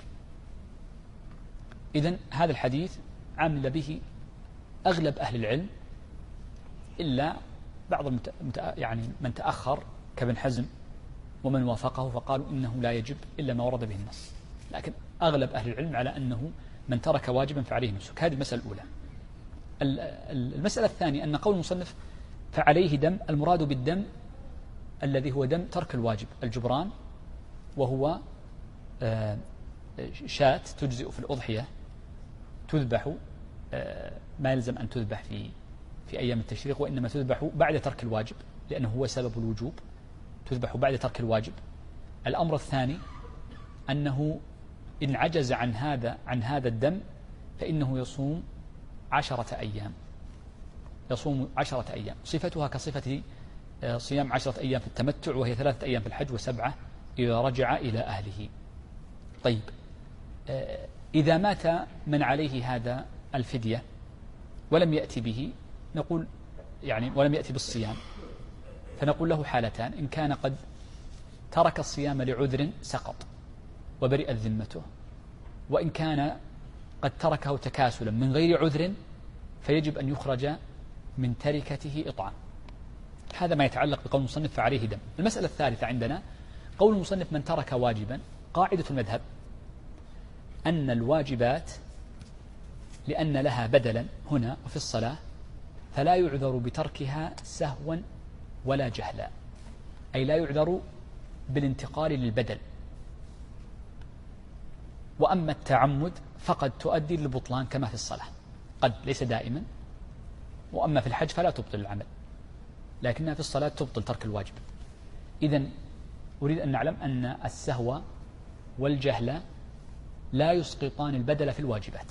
إذن هذا الحديث عمل به أغلب أهل العلم إلا بعض يعني من تأخر كابن حزم ومن وافقه فقالوا إنه لا يجب إلا ما ورد به النص، لكن أغلب أهل العلم على أنه من ترك واجبا فعليه نسك. هذه المسألة الأولى. المسألة الثانية أن قول المصنف فعليه دم، المراد بالدم الذي هو دم ترك الواجب الجبران، وهو شاة تجزئ في الأضحية تذبح، ما يلزم أن تذبح في أيام التشريق، وإنما تذبح بعد ترك الواجب لأنه هو سبب الوجوب، تذبح بعد ترك الواجب. الأمر الثاني أنه إن عجز عن هذا الدم فإنه يصوم 10 أيام، يصوم 10 أيام، صفتها كصفة صيام 10 أيام في التمتع، وهي 3 أيام في الحج و7 إذا رجع إلى أهله. طيب، إذا مات من عليه هذا الفدية ولم يأتي به، نقول يعني ولم يأتي بالصيام، فنقول له حالتان: إن كان قد ترك الصيام لعذر سقط وبرئت ذمته، وإن كان قد تركه تكاسلا من غير عذر فيجب أن يخرج من تركته إطعام. هذا ما يتعلق بقول المصنف فعليه دم. المسألة الثالثة عندنا قول المصنف من ترك واجبا. قاعدة المذهب أن الواجبات لأن لها بدلا هنا وفي الصلاة فلا يعذر بتركها سهوا ولا جهلا، أي لا يعذر بالانتقال للبدل. وأما التعمد فقد تؤدي للبطلان كما في الصلاة، قد ليس دائما، وأما في الحج فلا تبطل العمل، لكنها في الصلاة تبطل ترك الواجب. إذن أريد أن نعلم أن السهو والجهل لا يسقطان البدل في الواجبات.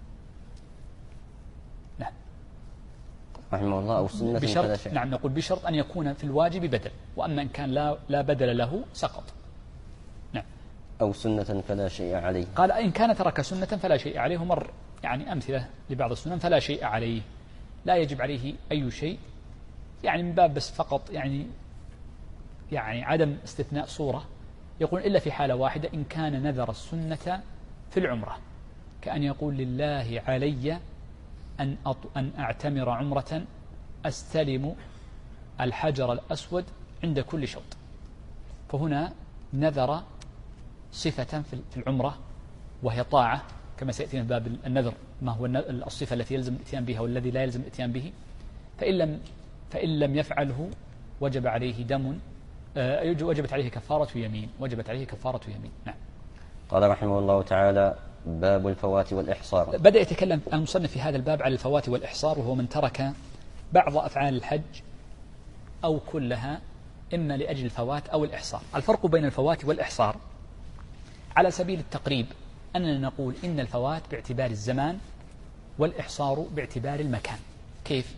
نعم. رحمه الله. أو سنة فلا شيء. نعم، نقول بشرط أن يكون في الواجب بدل، وأما إن كان لا بدل له سقط. نعم. أو سنة فلا شيء عليه. قال إن كان ترك سنة فلا شيء عليه، ومر يعني أمثلة لبعض السنن فلا شيء عليه، لا يجب عليه أي شيء، يعني من باب بس فقط يعني عدم استثناء صورة. يقول إلا في حالة واحدة: إن كان نذر السنة في العمرة، كأن يقول لله علي أن أعتمر عمرة أستلم الحجر الأسود عند كل شوط، فهنا نذر صفة في العمرة وهي طاعة كما سيأتي من باب النذر ما هو الصفة التي يلزم الاتيان بها والذي لا يلزم الاتيان به، فإن لم يفعله وجب عليه دم، وجبت عليه كفارة يمين، وجبت عليه كفارة يمين. نعم. قال رحمه الله تعالى: باب الفوات والإحصار. بدأ يتكلم المصنف في هذا الباب على الفوات والإحصار، وهو من ترك بعض أفعال الحج أو كلها إما لأجل الفوات أو الإحصار. الفرق بين الفوات والإحصار على سبيل التقريب أننا نقول إن الفوات باعتبار الزمان والإحصار باعتبار المكان. كيف؟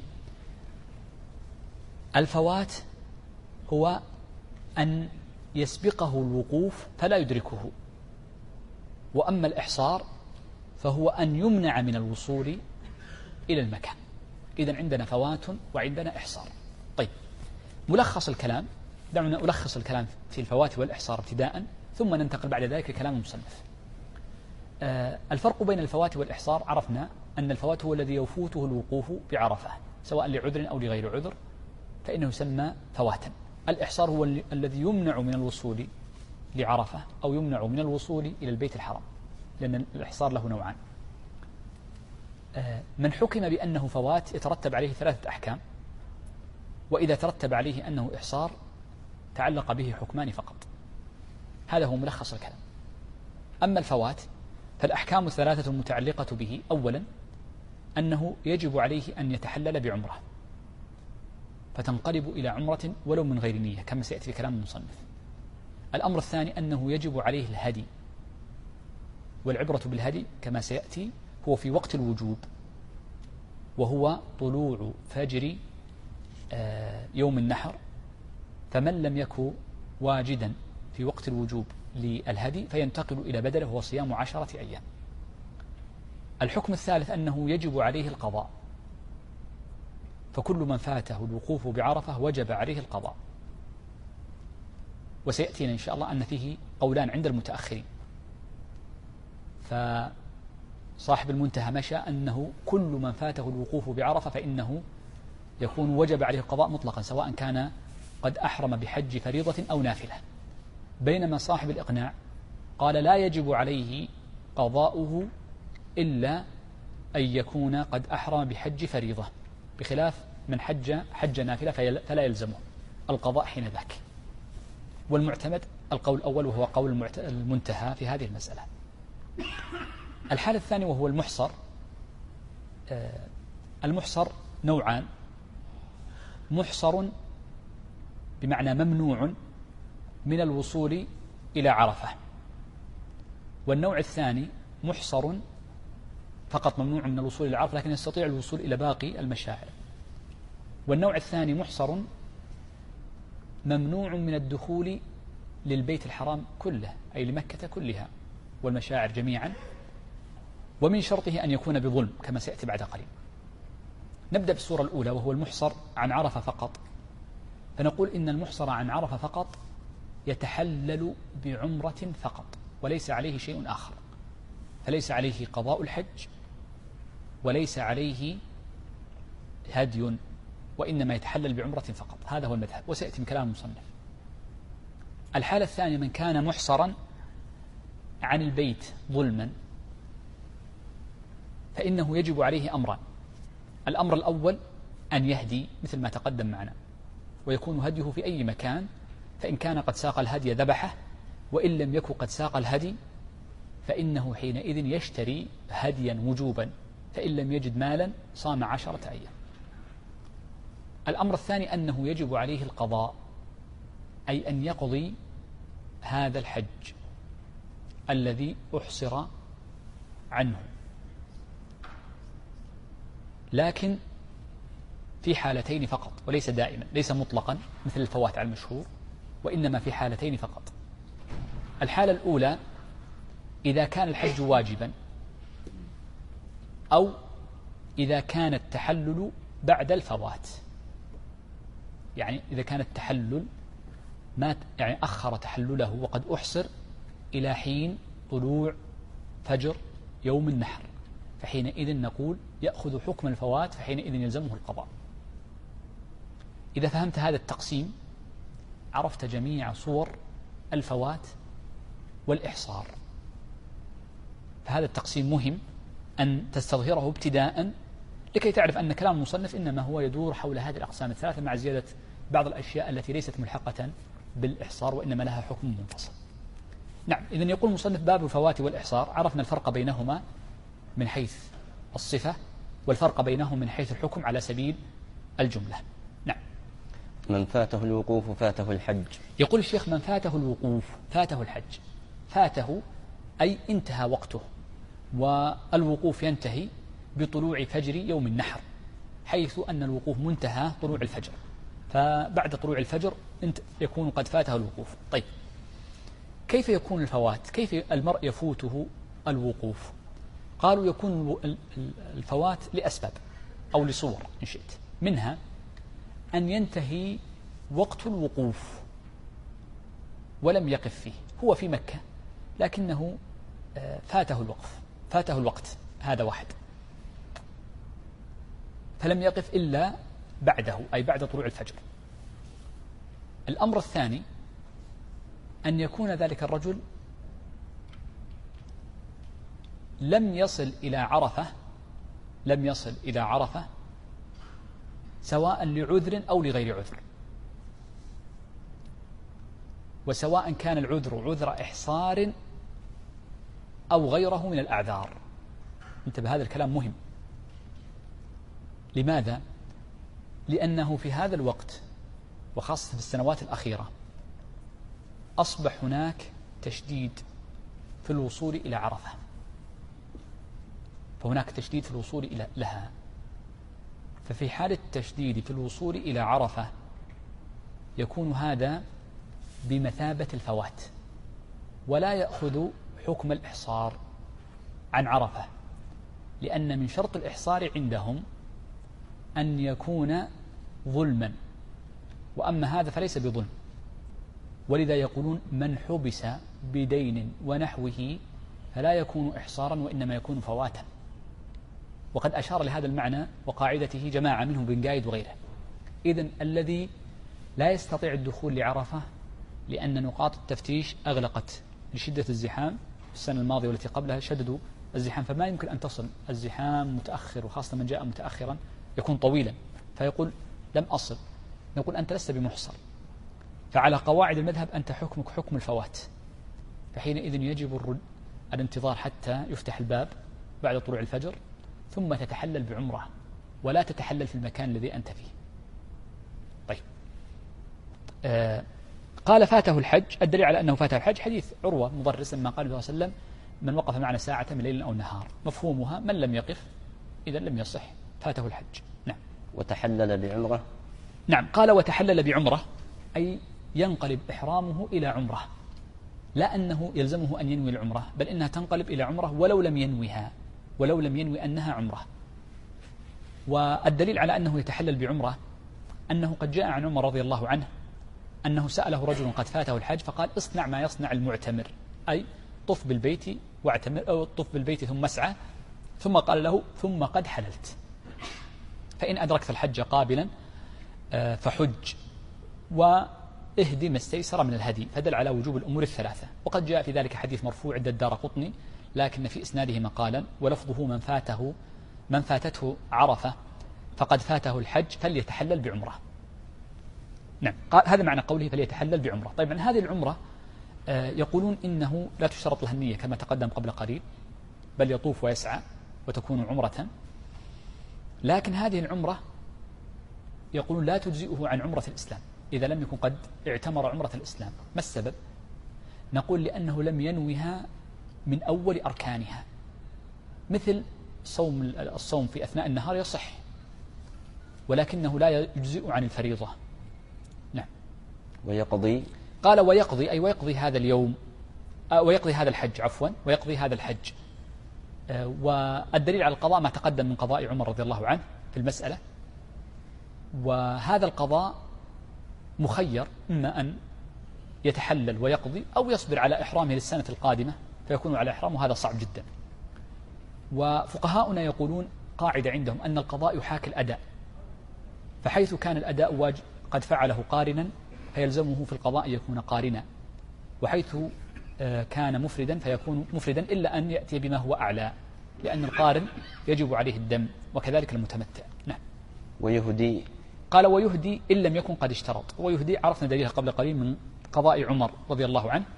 الفوات هو أن يسبقه الوقوف فلا يدركه، وأما الإحصار فهو أن يمنع من الوصول إلى المكان. إذن عندنا فوات وعندنا إحصار. طيب، ملخص الكلام، دعونا ألخص الكلام في الفوات والإحصار ابتداء، ثم ننتقل بعد ذلك لكلام المصنف. الفرق بين الفوات والإحصار: عرفنا أن الفوات هو الذي يفوته الوقوف بعرفة سواء لعذر أو لغير عذر، فإنه يسمى فواتا. الإحصار هو الذي يمنع من الوصول لعرفة أو يمنع من الوصول إلى البيت الحرام، لأن الإحصار له نوعان. من حكم بأنه فوات يترتب عليه 3 أحكام، وإذا ترتب عليه أنه إحصار تعلق به حكمان فقط. هذا هو ملخص الكلام. أما الفوات فالأحكام 3 المتعلقة به: أولا أنه يجب عليه أن يتحلل بعمرة فتنقلب إلى عمرة ولو من غير نية كما سيأتي في كلام المصنف. الأمر الثاني أنه يجب عليه الهدي، والعبرة بالهدي كما سيأتي هو في وقت الوجوب، وهو طلوع فجر يوم النحر، فمن لم يكن واجدا في وقت الوجوب للهدي فينتقل إلى بدله وهو صيام 10 أيام. الحكم الثالث أنه يجب عليه القضاء، فكل من فاته الوقوف بعرفة وجب عليه القضاء. وسيأتينا إن شاء الله أن فيه قولان عند المتأخرين، فصاحب المنتهى مشى أنه كل من فاته الوقوف بعرفة فإنه يكون وجب عليه القضاء مطلقا، سواء كان قد أحرم بحج فريضة أو نافلة، بينما صاحب الإقناع قال لا يجب عليه قضاؤه إلا أن يكون قد أحرم بحج فريضة، بخلاف من حج نافلة فلا يلزمه القضاء حين ذاك. والمعتمد القول الأول، وهو قول المنتهى في هذه المسألة. الحالة الثانية وهو المحصر. المحصر نوعان: محصر بمعنى ممنوع من الوصول إلى عرفة، والنوع الثاني محصر فقط ممنوع من الوصول إلى عرفة لكن يستطيع الوصول إلى باقي المشاعر. والنوع الثاني محصر ممنوع من الدخول للبيت الحرام كله، أي لمكة كلها والمشاعر جميعا، ومن شرطه أن يكون بظلم كما سيأتي بعد قليل. نبدأ بالصورة الأولى وهو المحصر عن عرفة فقط. فنقول إن المحصر عن عرفة فقط يتحلل بعمرة فقط وليس عليه شيء آخر، فليس عليه قضاء الحج وليس عليه هدي، وإنما يتحلل بعمرة فقط. هذا هو المذهب، وسيأتي من كلام المصنف. الحالة الثانية من كان محصرا عن البيت ظلما فإنه يجب عليه أمران: الأمر الأول أن يهدي مثل ما تقدم معنا، ويكون هديه في أي مكان، فإن كان قد ساق الهدي ذبحه، وإن لم يكن قد ساق الهدي فإنه حينئذ يشتري هديا وجوبا، فإن لم يجد مالا صام 10 أيام. الأمر الثاني أنه يجب عليه القضاء، أي أن يقضي هذا الحج الذي أحصر عنه، لكن في حالتين فقط وليس دائما، ليس مطلقا مثل الفوات على المشهور، وإنما في حالتين فقط. الحالة الأولى إذا كان الحج واجبا، أو إذا كان التحلل بعد الفوات، يعني إذا كان التحلل يعني أخر تحلله وقد أحصر إلى حين طلوع فجر يوم النحر، فحينئذ نقول يأخذ حكم الفوات، فحينئذ يلزمه القضاء. إذا فهمت هذا التقسيم عرفت جميع صور الفوات والإحصار. فهذا التقسيم مهم أن تستظهره ابتداء لكي تعرف أن كلام المصنف إنما هو يدور حول هذه الأقسام الثلاثة، مع زيادة بعض الأشياء التي ليست ملحقة بالإحصار وإنما لها حكم منفصل. نعم، إذن يقول المصنف باب الفوات والإحصار. عرفنا الفرق بينهما من حيث الصفة، والفرق بينهم من حيث الحكم على سبيل الجملة. نعم. من فاته الوقوف فاته الحج. يقول الشيخ: من فاته الوقوف فاته الحج. فاته أي انتهى وقته، والوقوف ينتهي بطلوع فجر يوم النحر، حيث أن الوقوف منتهى طلوع الفجر، فبعد طلوع الفجر يكون قد فاته الوقوف. طيب، كيف يكون الفوات؟ كيف المرء يفوته الوقوف؟ قالوا يكون الفوات لأسباب أو لصور إن شئت، منها أن ينتهي وقت الوقوف ولم يقف فيه، هو في مكة لكنه فاته الوقت، هذا واحد، فلم يقف إلا بعده أي بعد طلوع الفجر. الأمر الثاني أن يكون ذلك الرجل لم يصل إلى عرفة سواء لعذر أو لغير عذر، وسواء كان العذر عذر إحصار أو غيره من الأعذار. انتبه، هذا الكلام مهم. لماذا؟ لأنه في هذا الوقت وخاصة في السنوات الأخيرة أصبح هناك تشديد في الوصول إلى عرفة، فهناك تشديد في الوصول لها. ففي حال التشديد في الوصول إلى عرفة يكون هذا بمثابة الفوات، ولا يأخذ حكم الإحصار عن عرفة، لأن من شرط الإحصار عندهم أن يكون ظلما، وأما هذا فليس بظلم، ولذا يقولون من حبس بدين ونحوه فلا يكون إحصارا وإنما يكون فواتا. وقد أشار لهذا المعنى وقاعدته جماعة منهم بن قايد وغيره. إذن الذي لا يستطيع الدخول لعرفة لأن نقاط التفتيش أغلقت لشدة الزحام، السنة الماضية والتي قبلها شددوا الزحام، فما يمكن أن تصل، الزحام متأخر، وخاصة من جاء متأخرا يكون طويلا، فيقول لم أصل، نقول أنت لست بمحصر، فعلى قواعد المذهب أنت حكمك حكم الفوات، فحينئذ يجب الانتظار حتى يفتح الباب بعد طلوع الفجر، ثم تتحلل بعمرة، ولا تتحلل في المكان الذي أنت فيه. طيب، قال فاته الحج. الدليل على أنه فاته الحج حديث عروة مضرس لما قال صلى الله عليه وسلم من وقف معنا ساعة من ليل أو نهار، مفهومها من لم يقف إذا لم يصح، فاته الحج. نعم. وتحلل بعمرة. نعم، قال وتحلل بعمرة، أي ينقلب إحرامه إلى عمرة، لا أنه يلزمه أن ينوي العمرة، بل إنها تنقلب إلى عمرة ولو لم ينويها، ولو لم ينوي أنها عمرة. والدليل على أنه يتحلل بعمرة أنه قد جاء عن عمر رضي الله عنه أنه سأله رجل قد فاته الحج فقال اصنع ما يصنع المعتمر، أي طف بالبيت واعتمر، أو طف بالبيت ثم اسعى، ثم قال له ثم قد حللت، فإن أدركت الحج قابلا فحج واهدي ما استيسر من الهدي، فدل على وجوب الأمور الثلاثة. وقد جاء في ذلك حديث مرفوع عند الدارقطني لكن في إسناده مقالا، ولفظه من فاتته عرفة فقد فاته الحج فليتحلل بعمرة. نعم، هذا معنى قوله فليتحلل بعمرة. طيب، عن هذه العمرة يقولون إنه لا تشترط لها النية كما تقدم قبل قليل، بل يطوف ويسعى وتكون عمرة، لكن هذه العمرة يقولون لا تجزئه عن عمرة الإسلام إذا لم يكن قد اعتمر عمرة الإسلام. ما السبب؟ نقول لأنه لم ينوها من أول أركانها، مثل الصوم في أثناء النهار يصح، ولكنه لا يجزئ عن الفريضة. نعم. ويقضي، قال ويقضي، أي ويقضي هذا اليوم، ويقضي هذا الحج، عفوا، ويقضي هذا الحج. والدليل على القضاء ما تقدم من قضاء عمر رضي الله عنه في المسألة، وهذا القضاء مخير، إما أن يتحلل ويقضي أو يصبر على إحرامه للسنة القادمة فيكون على إحرام، وهذا صعب جدا. وفقهاؤنا يقولون قاعدة عندهم أن القضاء يحاكي الأداء، فحيث كان الأداء قد فعله قارنا فيلزمه في القضاء يكون قارنا، وحيث كان مفردا فيكون مفردا إلا أن يأتي بما هو أعلى، لأن القارن يجب عليه الدم، وكذلك المتمتع. نعم. ويهدي، قال ويهدي إن لم يكن قد اشترط. ويهدي عرفنا دليلها قبل قليل من قضاء عمر رضي الله عنه.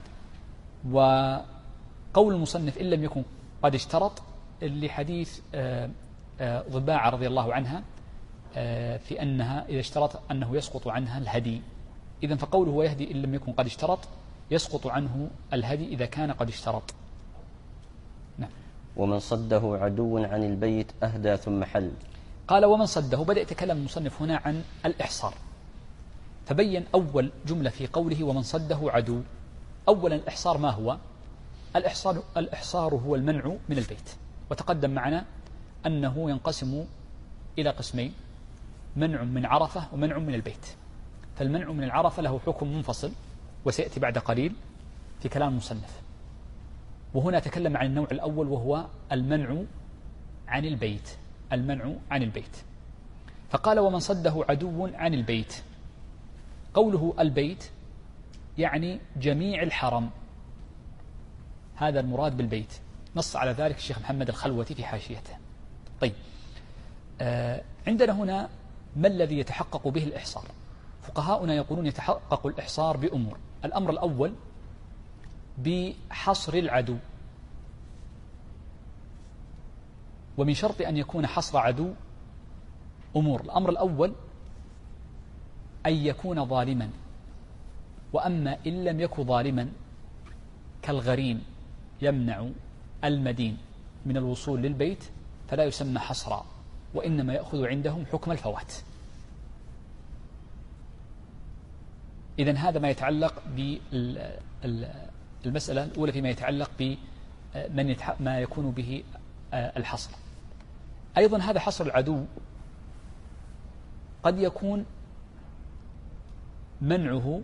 وقول المصنف إن لم يكن قد اشترط لحديث ضباعة رضي الله عنها في أنها إذا اشترط أنه يسقط عنها الهدي، إذن فقوله ويهدي إن لم يكن قد اشترط يسقط عنه الهدي إذا كان قد اشترط. نعم. ومن صده عدو عن البيت أهدى ثم حل. قال ومن صده، بدأ يتكلم المصنف هنا عن الإحصار، فبين أول جملة في قوله ومن صده عدو. أولا الإحصار ما هو؟ الإحصار هو المنع من البيت، وتقدم معنا أنه ينقسم إلى قسمين، منع من عرفة ومنع من البيت. فالمنع من العرفة له حكم منفصل وسيأتي بعد قليل في كلام المصنف، وهنا تكلم عن النوع الأول وهو المنع عن البيت. المنع عن البيت، فقال ومن صده عدو عن البيت. قوله البيت يعني جميع الحرم، هذا المراد بالبيت، نص على ذلك الشيخ محمد الخلوتي في حاشيته. طيب، عندنا هنا ما الذي يتحقق به الإحصار؟ فقهاؤنا يقولون يتحقق الإحصار بأمور. الأمر الأول بحصر العدو، ومن شرط أن يكون حصر عدو أمور. الأمر الأول أن يكون ظالما، وأما إن لم يكن ظالما كالغريم يمنع المدين من الوصول للبيت فلا يسمى حصرا، وإنما يأخذ عندهم حكم الفوات. إذن هذا ما يتعلق بالمسألة الأولى فيما يتعلق ما يكون به الحصر. أيضا هذا حصر العدو قد يكون منعه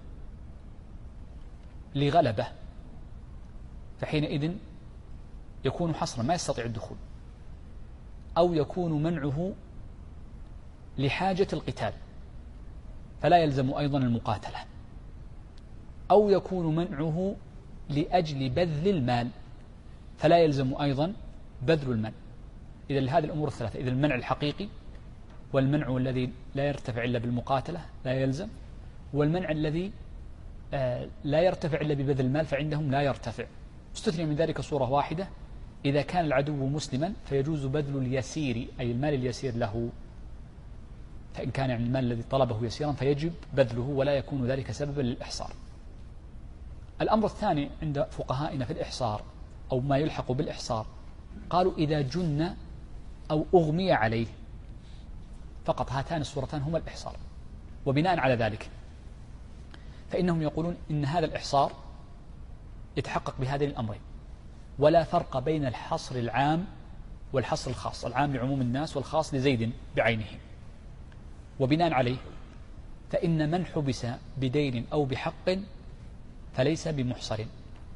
لغلبة، فحينئذ يكون حصرا ما يستطيع الدخول، أو يكون منعه لحاجة القتال فلا يلزم أيضا المقاتلة، أو يكون منعه لأجل بذل المال فلا يلزم أيضا بذل المال. إذا لهذه الأمور الثلاثة، إذا المنع الحقيقي، والمنع الذي لا يرتفع إلا بالمقاتلة لا يلزم، والمنع الذي لا يرتفع إلا ببذل المال فعندهم لا يرتفع. استثني من ذلك صورة واحدة، إذا كان العدو مسلما فيجوز بذل اليسير، أي المال اليسير له، فإن كان يعني المال الذي طلبه يسيرا فيجب بذله ولا يكون ذلك سببا للإحصار. الأمر الثاني عند فقهائنا في الإحصار أو ما يلحق بالإحصار، قالوا إذا جن أو أغمي عليه فقط، هاتان الصورتان هما الإحصار. وبناء على ذلك فإنهم يقولون إن هذا الإحصار يتحقق بهذين الأمرين، ولا فرق بين الحصر العام والحصر الخاص، العام لعموم الناس والخاص لزيد بعينه. وبناء عليه فإن من حبس بدين أو بحق فليس بمحصر،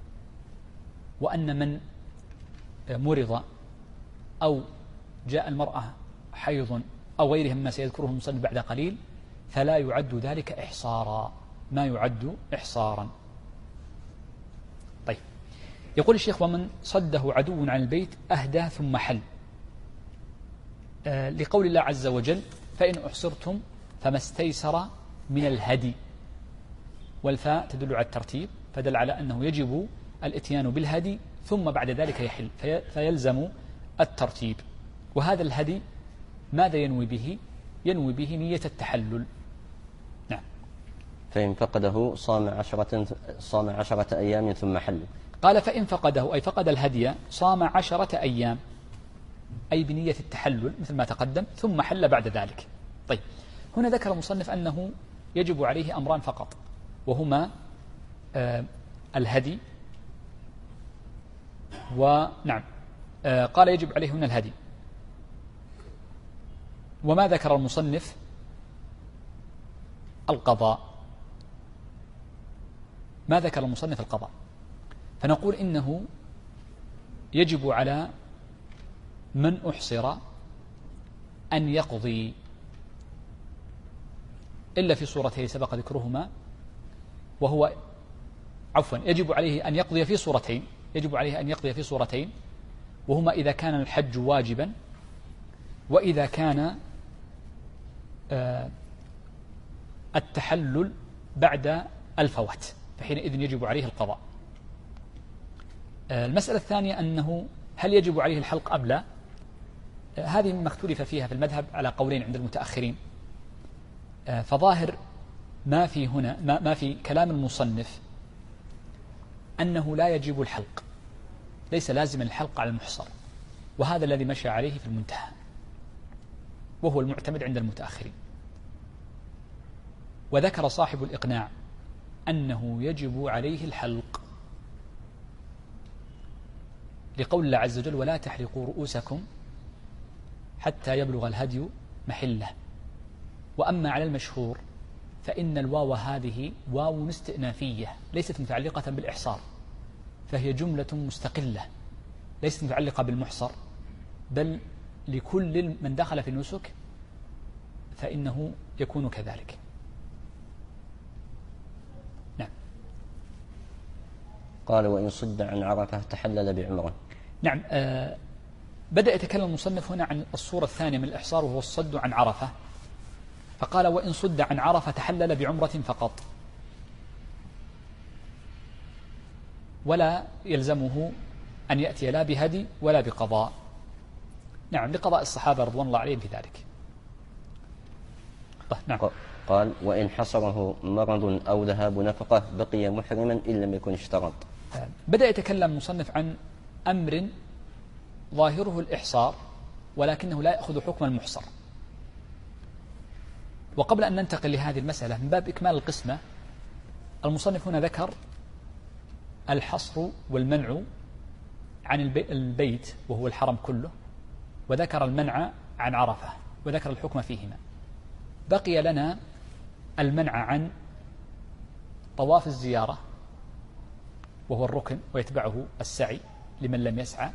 وأن من مرض أو جاء المرأة حيض أو غيرها مما سيذكره المصنف بعد قليل فلا يعد ذلك إحصارا، ما يعد إحصارا. طيب، يقول الشيخ: ومن صده عدو عن البيت أهدى ثم حل، لقول الله عز وجل: فإن أحصرتم فما استيسر من الهدي، والفاء تدل على الترتيب فدل على أنه يجب الإتيان بالهدي ثم بعد ذلك يحل، فيلزم الترتيب. وهذا الهدي ماذا ينوي به؟ ينوي به نية التحلل. نعم. فإن فقده صام 10 أيام ثم حل. قال: فإن فقده أي فقد الهدي صام 10 أيام، أي بنية التحلل مثل ما تقدم، ثم حل بعد ذلك. طيب، هنا ذكر المصنف أنه يجب عليه أمران فقط، وهما الهدي ونعم قال يجب عليه هنا الهدي. وما ذكر المصنف القضاء، ما ذكر المصنف القضاء، فنقول إنه يجب على من أحصر أن يقضي، إلا في صورتين سبق ذكرهما، وهو يجب عليه أن يقضي في صورتين، يجب عليه أن يقضي في صورتين، وهما إذا كان الحج واجبا، وإذا كان التحلل بعد الفوات، فحينئذ يجب عليه القضاء. المسألة الثانية أنه هل يجب عليه الحلق أم لا؟ هذه مما اختلف فيها في المذهب على قولين عند المتأخرين. فظاهر ما في هنا ما في كلام المصنف أنه لا يجب الحلق، ليس لازما الحلق على المحصر، وهذا الذي مشى عليه في المنتهى، وهو المعتمد عند المتأخرين. وذكر صاحب الإقناع أنه يجب عليه الحلق لقول الله عز وجل: ولا تحلقوا رؤوسكم حتى يبلغ الهدي محله. وأما على المشهور فإن الواو هذه واو استئنافية ليست متعلقة بالإحصار، فهي جملة مستقلة ليست متعلقة بالمحصر، بل لكل من دخل في النسك فإنه يكون كذلك. نعم. قال: وإن صد عن عرفة تحلل بعمرة. نعم. بدأ يتكلم المصنف هنا عن الصورة الثانية من الإحصار، وهو الصد عن عرفة، فقال: وإن صد عن عرفة تحلل بعمرة فقط، ولا يلزمه أن يأتي لا بهدي ولا بقضاء. نعم، لقضاء الصحابة رضوان الله عليهم في ذلك. نعم. قال: وإن حصره مرض أو ذهاب نفقة بقي محرما إن لم يكن اشترط. بدأ يتكلم المصنف عن أمر ظاهره الإحصار ولكنه لا يأخذ حكم المحصر. وقبل أن ننتقل لهذه المسألة من باب إكمال القسمة، المصنف هنا ذكر الحصر والمنع عن البيت وهو الحرم كله، وذكر المنع عن عرفة، وذكر الحكم فيهما. بقي لنا المنع عن طواف الزيارة وهو الركن ويتبعه السعي لمن لم يسعى،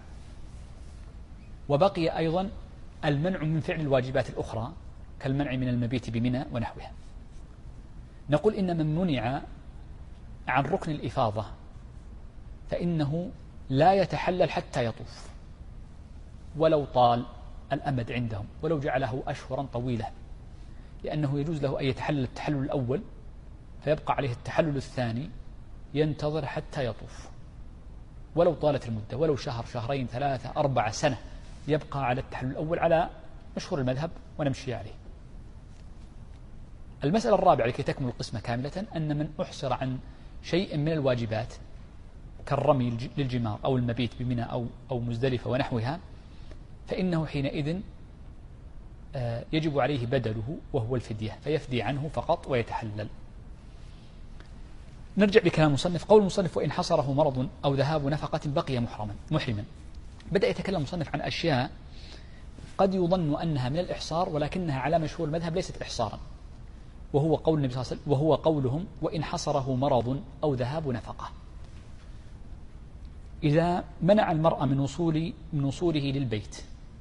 وبقي أيضا المنع من فعل الواجبات الأخرى كالمنع من المبيت بمنى ونحوها. نقول إن من منع عن ركن الإفاضة فإنه لا يتحلل حتى يطوف ولو طال الأمد عندهم، ولو جعله أشهرا طويلة، لأنه يجوز له أن يتحلل التحلل الأول فيبقى عليه التحلل الثاني ينتظر حتى يطوف، ولو طالت المدة، ولو شهر، شهرين، 3، 4 سنة، يبقى على التحلل الأول على مشهور المذهب ونمشي عليه. المسألة الرابعة لكي تكمل القسمة كاملة أن من أحصر عن شيء من الواجبات كالرمي للجمار أو المبيت بمنى أو مزدلفة ونحوها، فإنه حينئذ يجب عليه بدله وهو الفدية، فيفدي عنه فقط ويتحلل. نرجع بكلام المصنف. قول المصنف: وإن حصره مرض أو ذهاب نفقة بقي محرما. بدأ يتكلم المصنف عن أشياء قد يظن أنها من الإحصار ولكنها على مشهور المذهب ليست إحصارا، وهو قول النبي صلى الله عليه وسلم، وهو قولهم: وإن حصره مرض أو ذهاب نفقة. إذا منع المرء من وصوله للبيت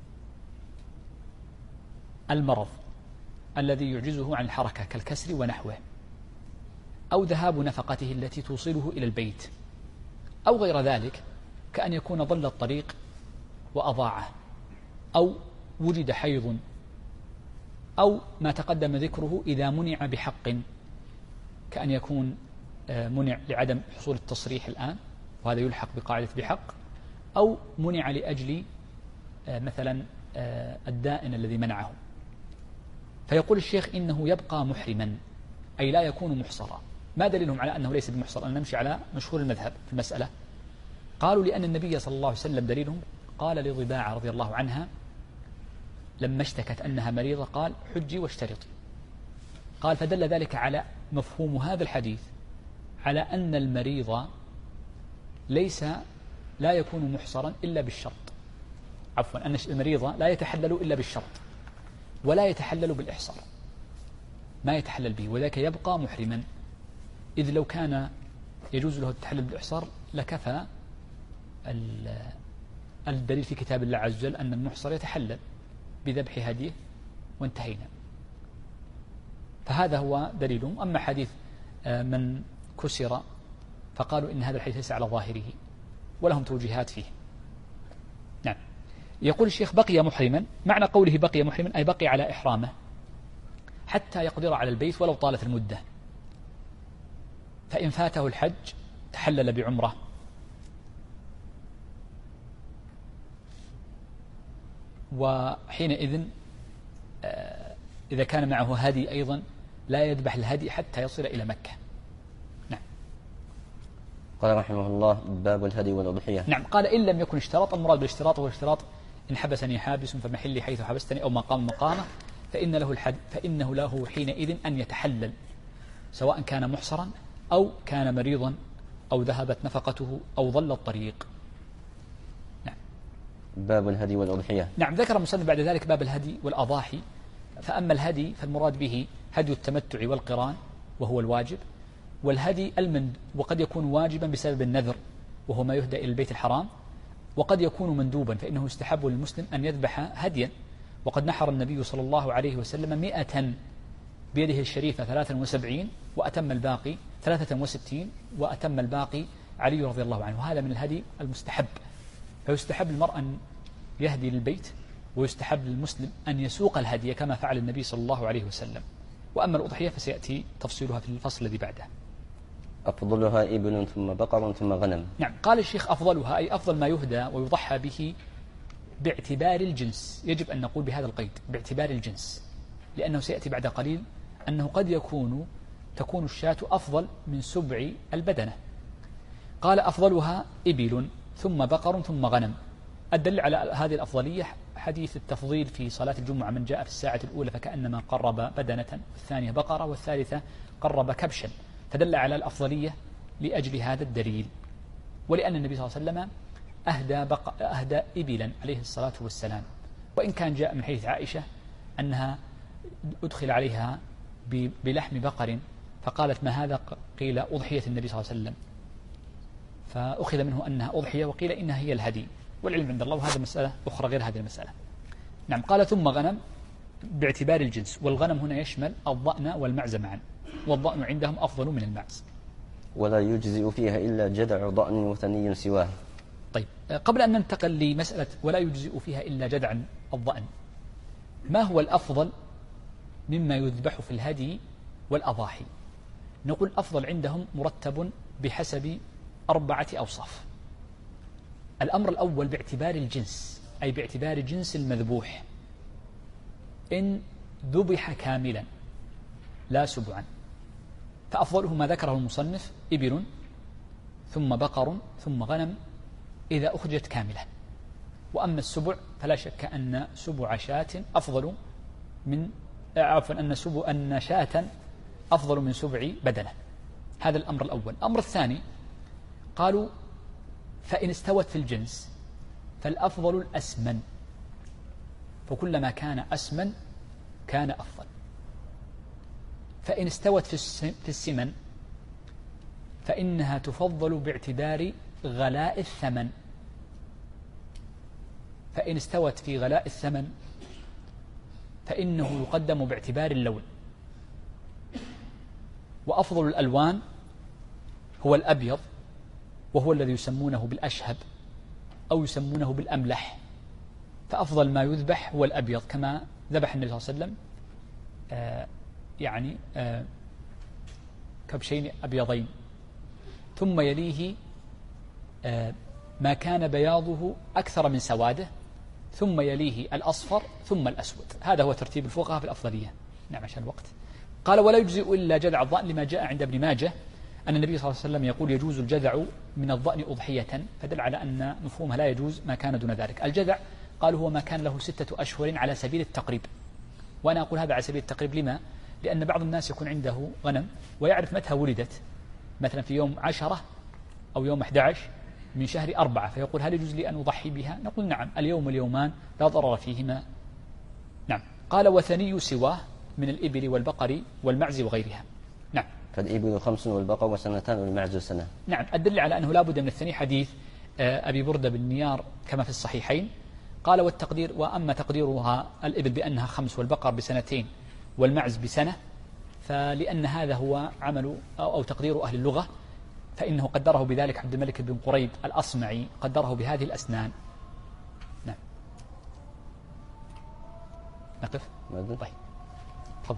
المرض الذي يعجزه عن الحركة كالكسر ونحوه، أو ذهاب نفقته التي توصله إلى البيت، أو غير ذلك كأن يكون ضل الطريق وأضاعه، أو وجد حيض، أو ما تقدم ذكره إذا منع بحق كأن يكون منع لعدم حصول التصريح الآن وهذا يلحق بقاعدة بحق، أو منع لأجل مثلا الدائن الذي منعه. فيقول الشيخ إنه يبقى محرما أي لا يكون محصرا. ما دليلهم على أنه ليس بمحصر؟ أن نمشي على مشهور المذهب في المسألة. قالوا لأن النبي صلى الله عليه وسلم دليلهم قال لضباعة رضي الله عنها لما اشتكت أنها مريضة قال: حجي واشترطي. قال: فدل ذلك على مفهوم هذا الحديث على أن المريض لا يكون محصرا إلا بالشرط، عفوا، أن المريض لا يتحلل إلا بالشرط ولا يتحلل بالإحصار، ما يتحلل به، وذاك يبقى محرما. إذ لو كان يجوز له التحلل بالإحصار لكفى الدليل في كتاب الله عز وجل أن المحصر يتحلل بذبح هديه وانتهينا. فهذا هو دليلهم. أما حديث من كسر فقالوا إن هذا الحديث ليس على ظاهره ولهم توجيهات فيه. نعم. يقول الشيخ: بقي محرما. معنى قوله بقي محرما أي بقي على إحرامه حتى يقدر على البيت ولو طالت المدة، فإن فاته الحج تحلل بعمرة، وحينئذ إذا كان معه هدي أيضا لا يذبح الهدي حتى يصل إلى مكة. نعم. قال رحمه الله: باب الهدي والأضحية. نعم. قال: إن لم يكن اشتراط. المراد بالاشتراط هو اشتراط إن حبسني حابس فمحلي حيث حبستني، أو مقام مقامه، فإنه له حينئذ أن يتحلل سواء كان محصرا أو كان مريضا أو ذهبت نفقته أو ضل الطريق. نعم. باب الهدي والأضحية. نعم. ذكر المصنف بعد ذلك باب الهدي والأضاحي. فأما الهدي فالمراد به هدي التمتع والقران وهو الواجب، والهدي وقد يكون واجبا بسبب النذر وهو ما يهدى إلى البيت الحرام، وقد يكون مندوبا فإنه يستحب للمسلم أن يذبح هديا. وقد نحر النبي صلى الله عليه وسلم 100 بيده الشريفة 73 وأتم الباقي 63 وأتم الباقي علي رضي الله عنه، وهذا من الهدي المستحب. فيستحب للمرء أن يهدي للبيت، ويستحب للمسلم أن يسوق الهدي كما فعل النبي صلى الله عليه وسلم. وأما الأضحية فسيأتي تفصيلها في الفصل الذي بعده. أفضلها إبل ثم بقر ثم غنم. نعم. قال الشيخ: أفضلها أي أفضل ما يهدى ويضحى به باعتبار الجنس. يجب أن نقول بهذا القيد باعتبار الجنس، لأنه سيأتي بعد قليل أنه قد تكون الشاة أفضل من سبع البدنة. قال: أفضلها إبل ثم بقر ثم غنم. الدليل على هذه الأفضلية حديث التفضيل في صلاة الجمعة: من جاء في الساعة الأولى فكأنما قرب بدنة، والثانية بقرة، والثالثة قرب كبشا، فدل على الأفضلية لأجل هذا الدليل، ولأن النبي صلى الله عليه وسلم أهدى إبلا عليه الصلاة والسلام، وإن كان جاء من حديث عائشة أنها أدخل عليها بلحم بقر فقالت: ما هذا؟ قيل: أضحية النبي صلى الله عليه وسلم، فأخذ منه أنها أضحية، وقيل إنها هي الهدي، والعلم عند الله، وهذا مسألة أخرى غير هذه المسألة. نعم. قال: ثم غنم باعتبار الجنس، والغنم هنا يشمل الضأن والمعز معا، والضأن عندهم أفضل من المعز. ولا يجزئ فيها إلا جدع ضأن وثني سواه. طيب، قبل أن ننتقل لمسألة ولا يجزئ فيها إلا جدع الضأن، ما هو الأفضل مما يذبح في الهدي والأضاحي؟ نقول الأفضل عندهم مرتب بحسب 4 أوصاف. الأمر الأول باعتبار الجنس، أي باعتبار جنس المذبوح، إن ذبح كاملا لا سبعا فأفضله ما ذكره المصنف: إبل ثم بقر ثم غنم إذا أخرجت كاملة. وأما السبع فلا شك أن سبع شاة أفضل من أن شاة أفضل من سبع بدنة. هذا الأمر الأول. الأمر الثاني قالوا: فإن استوت في الجنس فالأفضل الأسمن، فكلما كان أسمن كان أفضل. فإن استوت في السمن فإنها تفضل باعتبار غلاء الثمن، فإن استوت في غلاء الثمن فإنه يقدم باعتبار اللون. وأفضل الألوان هو الأبيض، وهو الذي يسمونه بالأشهب أو يسمونه بالأملح، فأفضل ما يذبح هو الأبيض، كما ذبح النبي صلى الله عليه وسلم كبشين أبيضين، ثم يليه ما كان بياضه أكثر من سواده، ثم يليه الأصفر ثم الأسود. هذا هو ترتيب الفقهاء في الأفضلية. نعم، عشان الوقت. قال: ولا يجزئ إلا جذع الضأن، لما جاء عند ابن ماجه أن النبي صلى الله عليه وسلم يقول: يجوز الجذع من الضأن أضحية، فدل على أن مفهومها لا يجوز ما كان دون ذلك. الجذع قالوا هو ما كان له 6 أشهر على سبيل التقريب، وأنا أقول هذا على سبيل التقريب. لما؟ لأن بعض الناس يكون عنده غنم ويعرف متى ولدت، مثلا في يوم 10 أو يوم 11 من شهر 4، فيقول: هل يجوز لي أن أضحي بها؟ نقول: نعم، اليوم واليومان لا ضرر فيهما. نعم. قال: وثني سواه من الإبل والبقر والمعز وغيرها. نعم. فالإبل 5 والبقر 2 والمعز 1. نعم. الدل على أنه لا بد من الثني حديث أبي بردة بالنيار كما في الصحيحين. قال: والتقدير، وأما تقديرها الإبل بأنها 5 والبقر ب2 والمعز ب1، فلأن هذا هو عمل أو تقدير أهل اللغة، فإنه قدره بذلك عبد الملك بن قريب الأصمعي، قدره بهذه الأسنان. نعم. نقف. طيب، تفضل.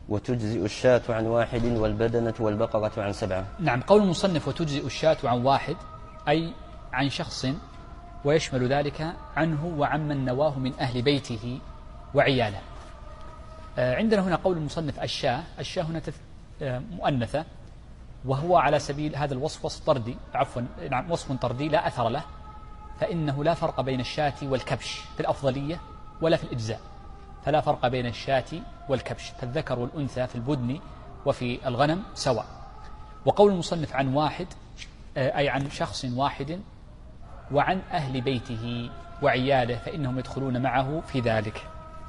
وتجزئ الشاة عن 1 والبدنة والبقرة عن 7. نعم، قول المصنف وتجزئ الشاة عن 1 أي عن شخص، ويشمل ذلك عنه وعمن نواه من أهل بيته وعياله. عندنا هنا قول المصنف الشاة هنا مؤنثة، وهو على سبيل هذا الوصف وصف طردي، نعم وصف طردي لا أثر له، فإنه لا فرق بين الشاة والكبش في الأفضلية ولا في الإجزاء، فلا فرق بين الشاة والكبش، فالذكر والأنثى في البدن وفي الغنم سواء. وقول المصنف عن 1 أي عن شخص واحد وعن أهل بيته وعياله فإنهم يدخلون معه في ذلك.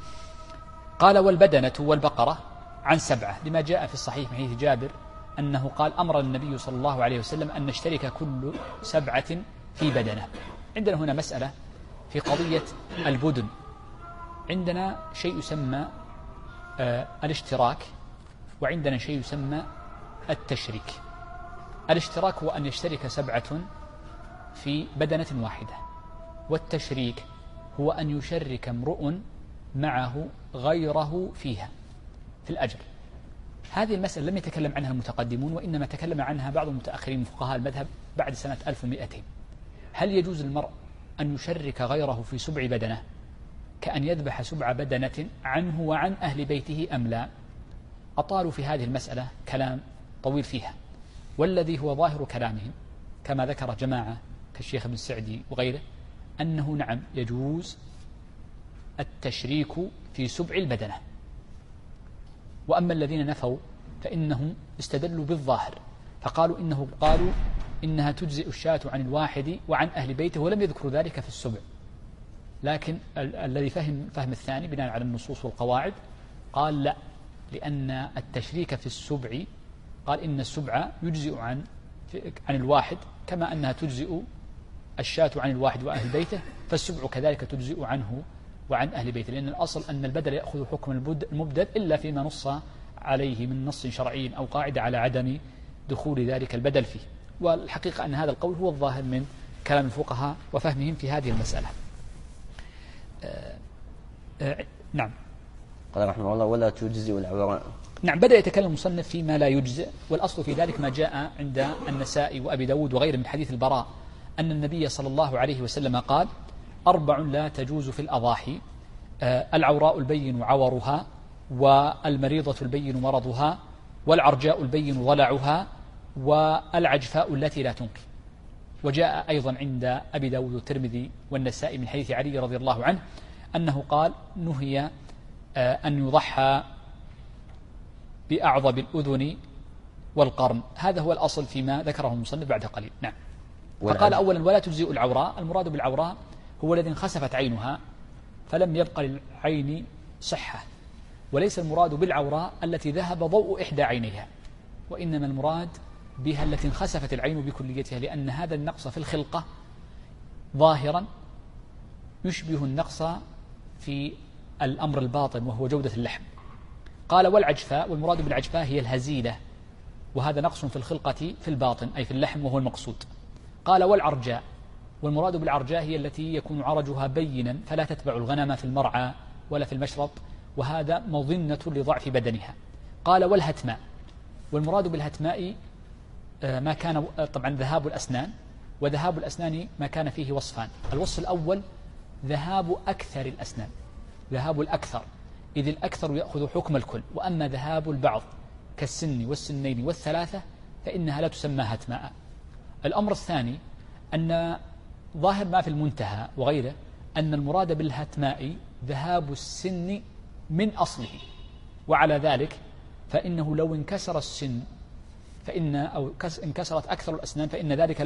قال والبدنة والبقرة عن 7 لما جاء في الصحيح من حديث جابر أنه قال أمر النبي صلى الله عليه وسلم أن نشترك كل 7 في بدنة. عندنا هنا مسألة في قضية البدن، عندنا شيء يسمى الاشتراك، وعندنا شيء يسمى التشريك. الاشتراك هو أن يشترك 7 في بدنة واحدة، والتشريك هو أن يشرك امرؤ معه غيره فيها في الأجر. هذه المسألة لم يتكلم عنها المتقدمون، وإنما تكلم عنها بعض المتأخرين من فقهاء المذهب بعد سنة 1200. هل يجوز للمرء أن يشرك غيره في 7 بدنة كأن يذبح 7 بدنة عنه وعن أهل بيته أم لا؟ أطالوا في هذه المسألة كلام طويل فيها، والذي هو ظاهر كلامهم كما ذكر جماعة كالشيخ ابن السعدي وغيره أنه نعم يجوز التشريك في 7 البدنة. وأما الذين نفوا فإنهم استدلوا بالظاهر، فقالوا إنها تجزئ الشاة عن 1 وعن أهل بيته، ولم يذكروا ذلك في 7. لكن الذي فهم الثاني بناء على النصوص والقواعد قال لا، لأن التشريك في 7 قال إن 7 يجزئ عن 1 كما أنها تجزئ الشاة عن 1 وأهل بيته، فالسبع كذلك تجزئ عنه وعن أهل بيته، لأن الأصل أن البدل يأخذ حكم المبدل إلا فيما نص عليه من نص شرعي أو قاعدة على عدم دخول ذلك البدل فيه. والحقيقة أن هذا القول هو الظاهر من كلام الفقهاء وفهمهم في هذه المسألة. نعم. قال رحمه الله ولا تجزئ العوراء. نعم، بدأ يتكلم المصنف فيما لا يجزئ، والأصل في ذلك ما جاء عند النسائي وأبي داود وغيره من حديث البراء أن النبي صلى الله عليه وسلم قال 4 لا تجوز في الأضاحي: العوراء البين عورها، والمريضة البين مرضها، والعرجاء البين ضلعها، والعجفاء التي لا تنقي. وجاء أيضا عند أبي داود والترمذي والنسائي من حديث علي رضي الله عنه أنه قال نهي أن يضحى بأعضب الأذن والقرن. هذا هو الأصل فيما ذكره المصنف بعد قليل. نعم. فقال أولا ولا تجزئ العوراء، المراد بالعوراء هو الذي انخسفت عينها فلم يبق للعين صحة، وليس المراد بالعوراء التي ذهب ضوء إحدى عينيها، وإنما المراد بها التي انخسفت العين بكليتها، لأن هذا النقص في الخلقة ظاهرا يشبه النقص في الأمر الباطن وهو جودة اللحم. قال والعجفاء، والمراد بالعجفاء هي الهزيلة، وهذا نقص في الخلقة في الباطن أي في اللحم وهو المقصود. قال والعرجاء، والمراد بالعرجاء هي التي يكون عرجها بينا فلا تتبع الغنم في المرعى ولا في المشرب، وهذا مظنة لضعف بدنها. قال والهتماء، والمراد بالهتماء ما كان طبعا ذهاب الأسنان، وذهاب الأسنان ما كان فيه وصفان: الوصف الأول ذهاب أكثر الأسنان، ذهاب الأكثر، إذ الأكثر يأخذ حكم الكل، وأما ذهاب البعض كالسن والسنين والثلاثة فإنها لا تسمى هتماء. الأمر الثاني أن ظاهر ما في المنتهى وغيره أن المراد بالهتماء ذهاب السن من أصله، وعلى ذلك فإنه لو انكسر السن أو انكسرت أكثر الأسنان فإن ذلك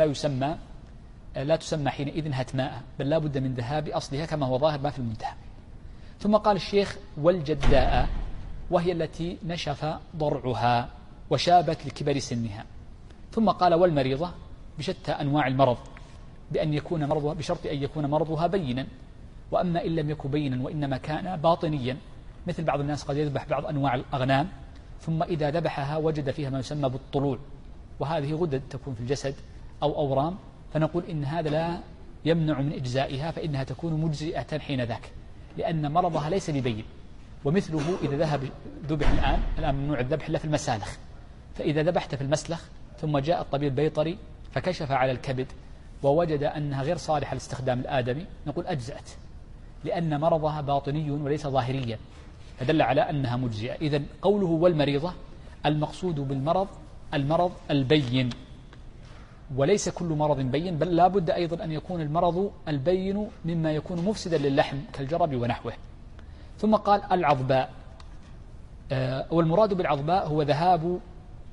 لا تسمى حينئذ هتماء، بل لا بد من ذهاب أصلها كما هو ظاهر ما في المنتهى. ثم قال الشيخ والجداء، وهي التي نشف ضرعها وشابت لكبر سنها. ثم قال والمريضة بشتى أنواع المرض، بأن يكون مرضها بشرط أن يكون مرضها بينا، وأما إن لم يكن بينا وإنما كان باطنيا، مثل بعض الناس قد يذبح بعض أنواع الأغنام ثم إذا ذبحها وجد فيها ما يسمى بالطلوع، وهذه غدد تكون في الجسد أو أورام، فنقول إن هذا لا يمنع من إجزائها، فإنها تكون مجزئة حين ذاك، لأن مرضها ليس ببين، ومثله إذا ذبح الآن ممنوع الذبح إلا في المسالخ، فإذا ذبحت في المسلخ ثم جاء الطبيب البيطري فكشف على الكبد ووجد أنها غير صالحة لاستخدام الآدمي، نقول أجزأت، لأن مرضها باطني وليس ظاهريا، فدل على أنها مجزئة. إذن قوله والمريضة المقصود بالمرض المرض البين، وليس كل مرض بين، بل لا بد أيضا أن يكون المرض البين مما يكون مفسدا للحم كالجرب ونحوه. ثم قال العظباء، والمراد بالعظباء هو ذهاب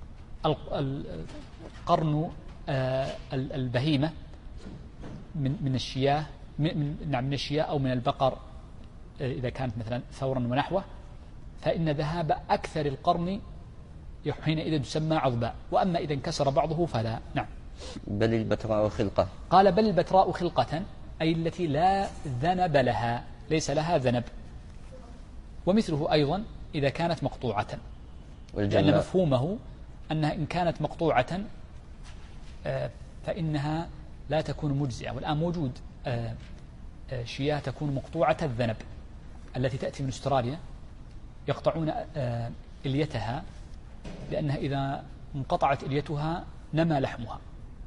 قرن البهيمة من الشياه، من الشياه أو من البقر إذا كانت مثلا ثورا ونحوه، فإن ذهاب أكثر القرن حينئذ تسمى عظباء، وأما إذا انكسر بعضه فلا. نعم. بل البتراء خلقة، قال بل البتراء خلقة أي التي لا ذنب لها، ليس لها ذنب. ومثله أيضا إذا كانت مقطوعة، لأن مفهومه أنها إن كانت مقطوعة فإنها لا تكون مجزئة. والآن موجود شياه تكون مقطوعة الذنب التي تأتي من أستراليا، يقطعون إليتها لأنها إذا انقطعت إليتها نما لحمها.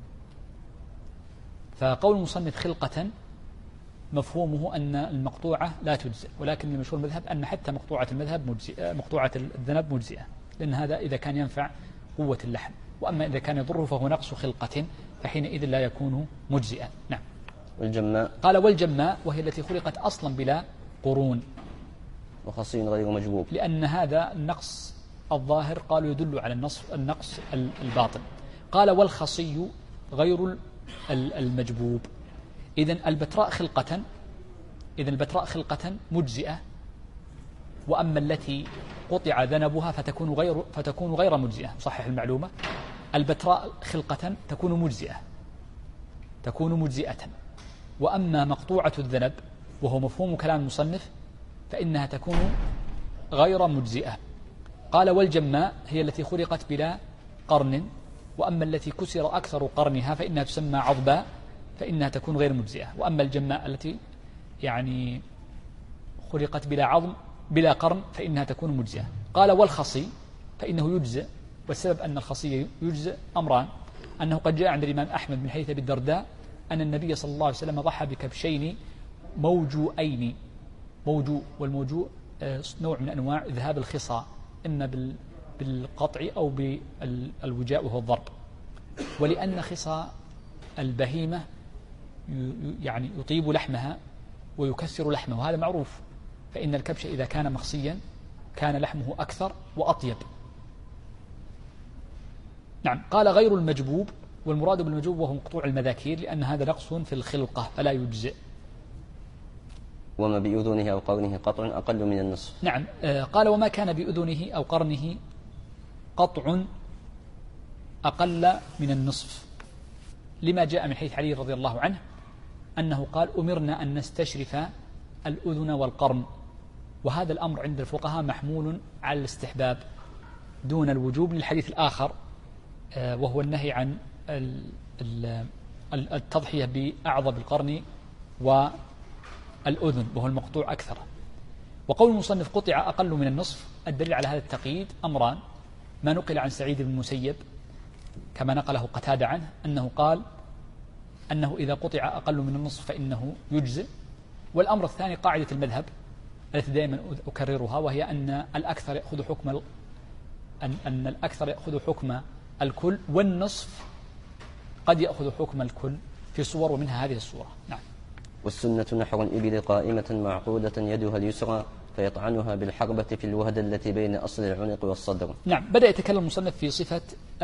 فقول المصنف خلقة مفهومه أن المقطوعة لا تجزئ، ولكن المشهور المذهب أن حتى مقطوعة الذنب مجزئة، لأن هذا إذا كان ينفع قوة اللحم، وأما إذا كان يضره فهو نقص خلقة، فحينئذ لا يكون مجزئا. نعم. والجماء، قال والجماء وهي التي خلقت أصلا بلا قرون، وخصي غير مجبوب، لأن هذا النقص الظاهر قالوا يدل على النقص الباطن. قال والخصي غير المجبوب. إذن البتراء خلقة مجزئة، وأما التي قطع ذنبها فتكون غير مجزئة. صحح المعلومة، البتراء خلقة تكون مجزئة، وأما مقطوعة الذنب وهو مفهوم كلام المصنف فإنها تكون غير مجزئة. قال والجماء هي التي خلقت بلا قرن، وأما التي كسر أكثر قرنها فإنها تسمى عظباء، فإنها تكون غير مجزئة. وأما الجماء التي يعني خلقت بلا عظم بلا قرن فإنها تكون مجزئة. قال والخصي فإنه يجزئ، والسبب أن الخصي يجزئ أمران: أنه قد جاء عند الإمام أحمد من حديث أبي الدرداء أن النبي صلى الله عليه وسلم ضحى بكبشين موجوئين. والموجوء نوع من أنواع ذهاب الخصى، إما بالقطع أو بالوجاء وهو الضرب. ولأن خصى البهيمة يعني يطيب لحمها ويكسر لحمه، وهذا معروف، فإن الكبش إذا كان مخصيا كان لحمه أكثر وأطيب. نعم. قال غير المجبوب، والمراد بالمجبوب وهو مقطوع المذاكير، لأن هذا نقص في الخلقة فلا يجزئ. وما بأذنه أو قرنه قطع أقل من النصف. نعم. قال وما كان بأذنه أو قرنه قطع أقل من النصف، لما جاء من حديث علي رضي الله عنه أنه قال أمرنا أن نستشرف الأذن والقرن، وهذا الأمر عند الفقهاء محمول على الاستحباب دون الوجوب للحديث الآخر، وهو النهي عن التضحية بأعظم القرن والأذن وهو المقطوع أكثر. وقول المصنف قطع أقل من النصف، الدليل على هذا التقييد أمران: ما نقل عن سعيد بن المسيب كما نقله قتادة عنه أنه قال أنه إذا قطع أقل من النصف فإنه يجزئ. والأمر الثاني قاعدة المذهب التي دائما أكررها، وهي أن الأكثر يأخذ حكم الكل، والنصف قد يأخذ حكم الكل في صور، ومنها هذه الصورة. نعم. والسنة نحو الإبل قائمة معقودة يدها اليسرى فيطعنها بالحربة في الوهدة التي بين أصل العنق والصدر. نعم. بدأ يتكلم المصنف في صفة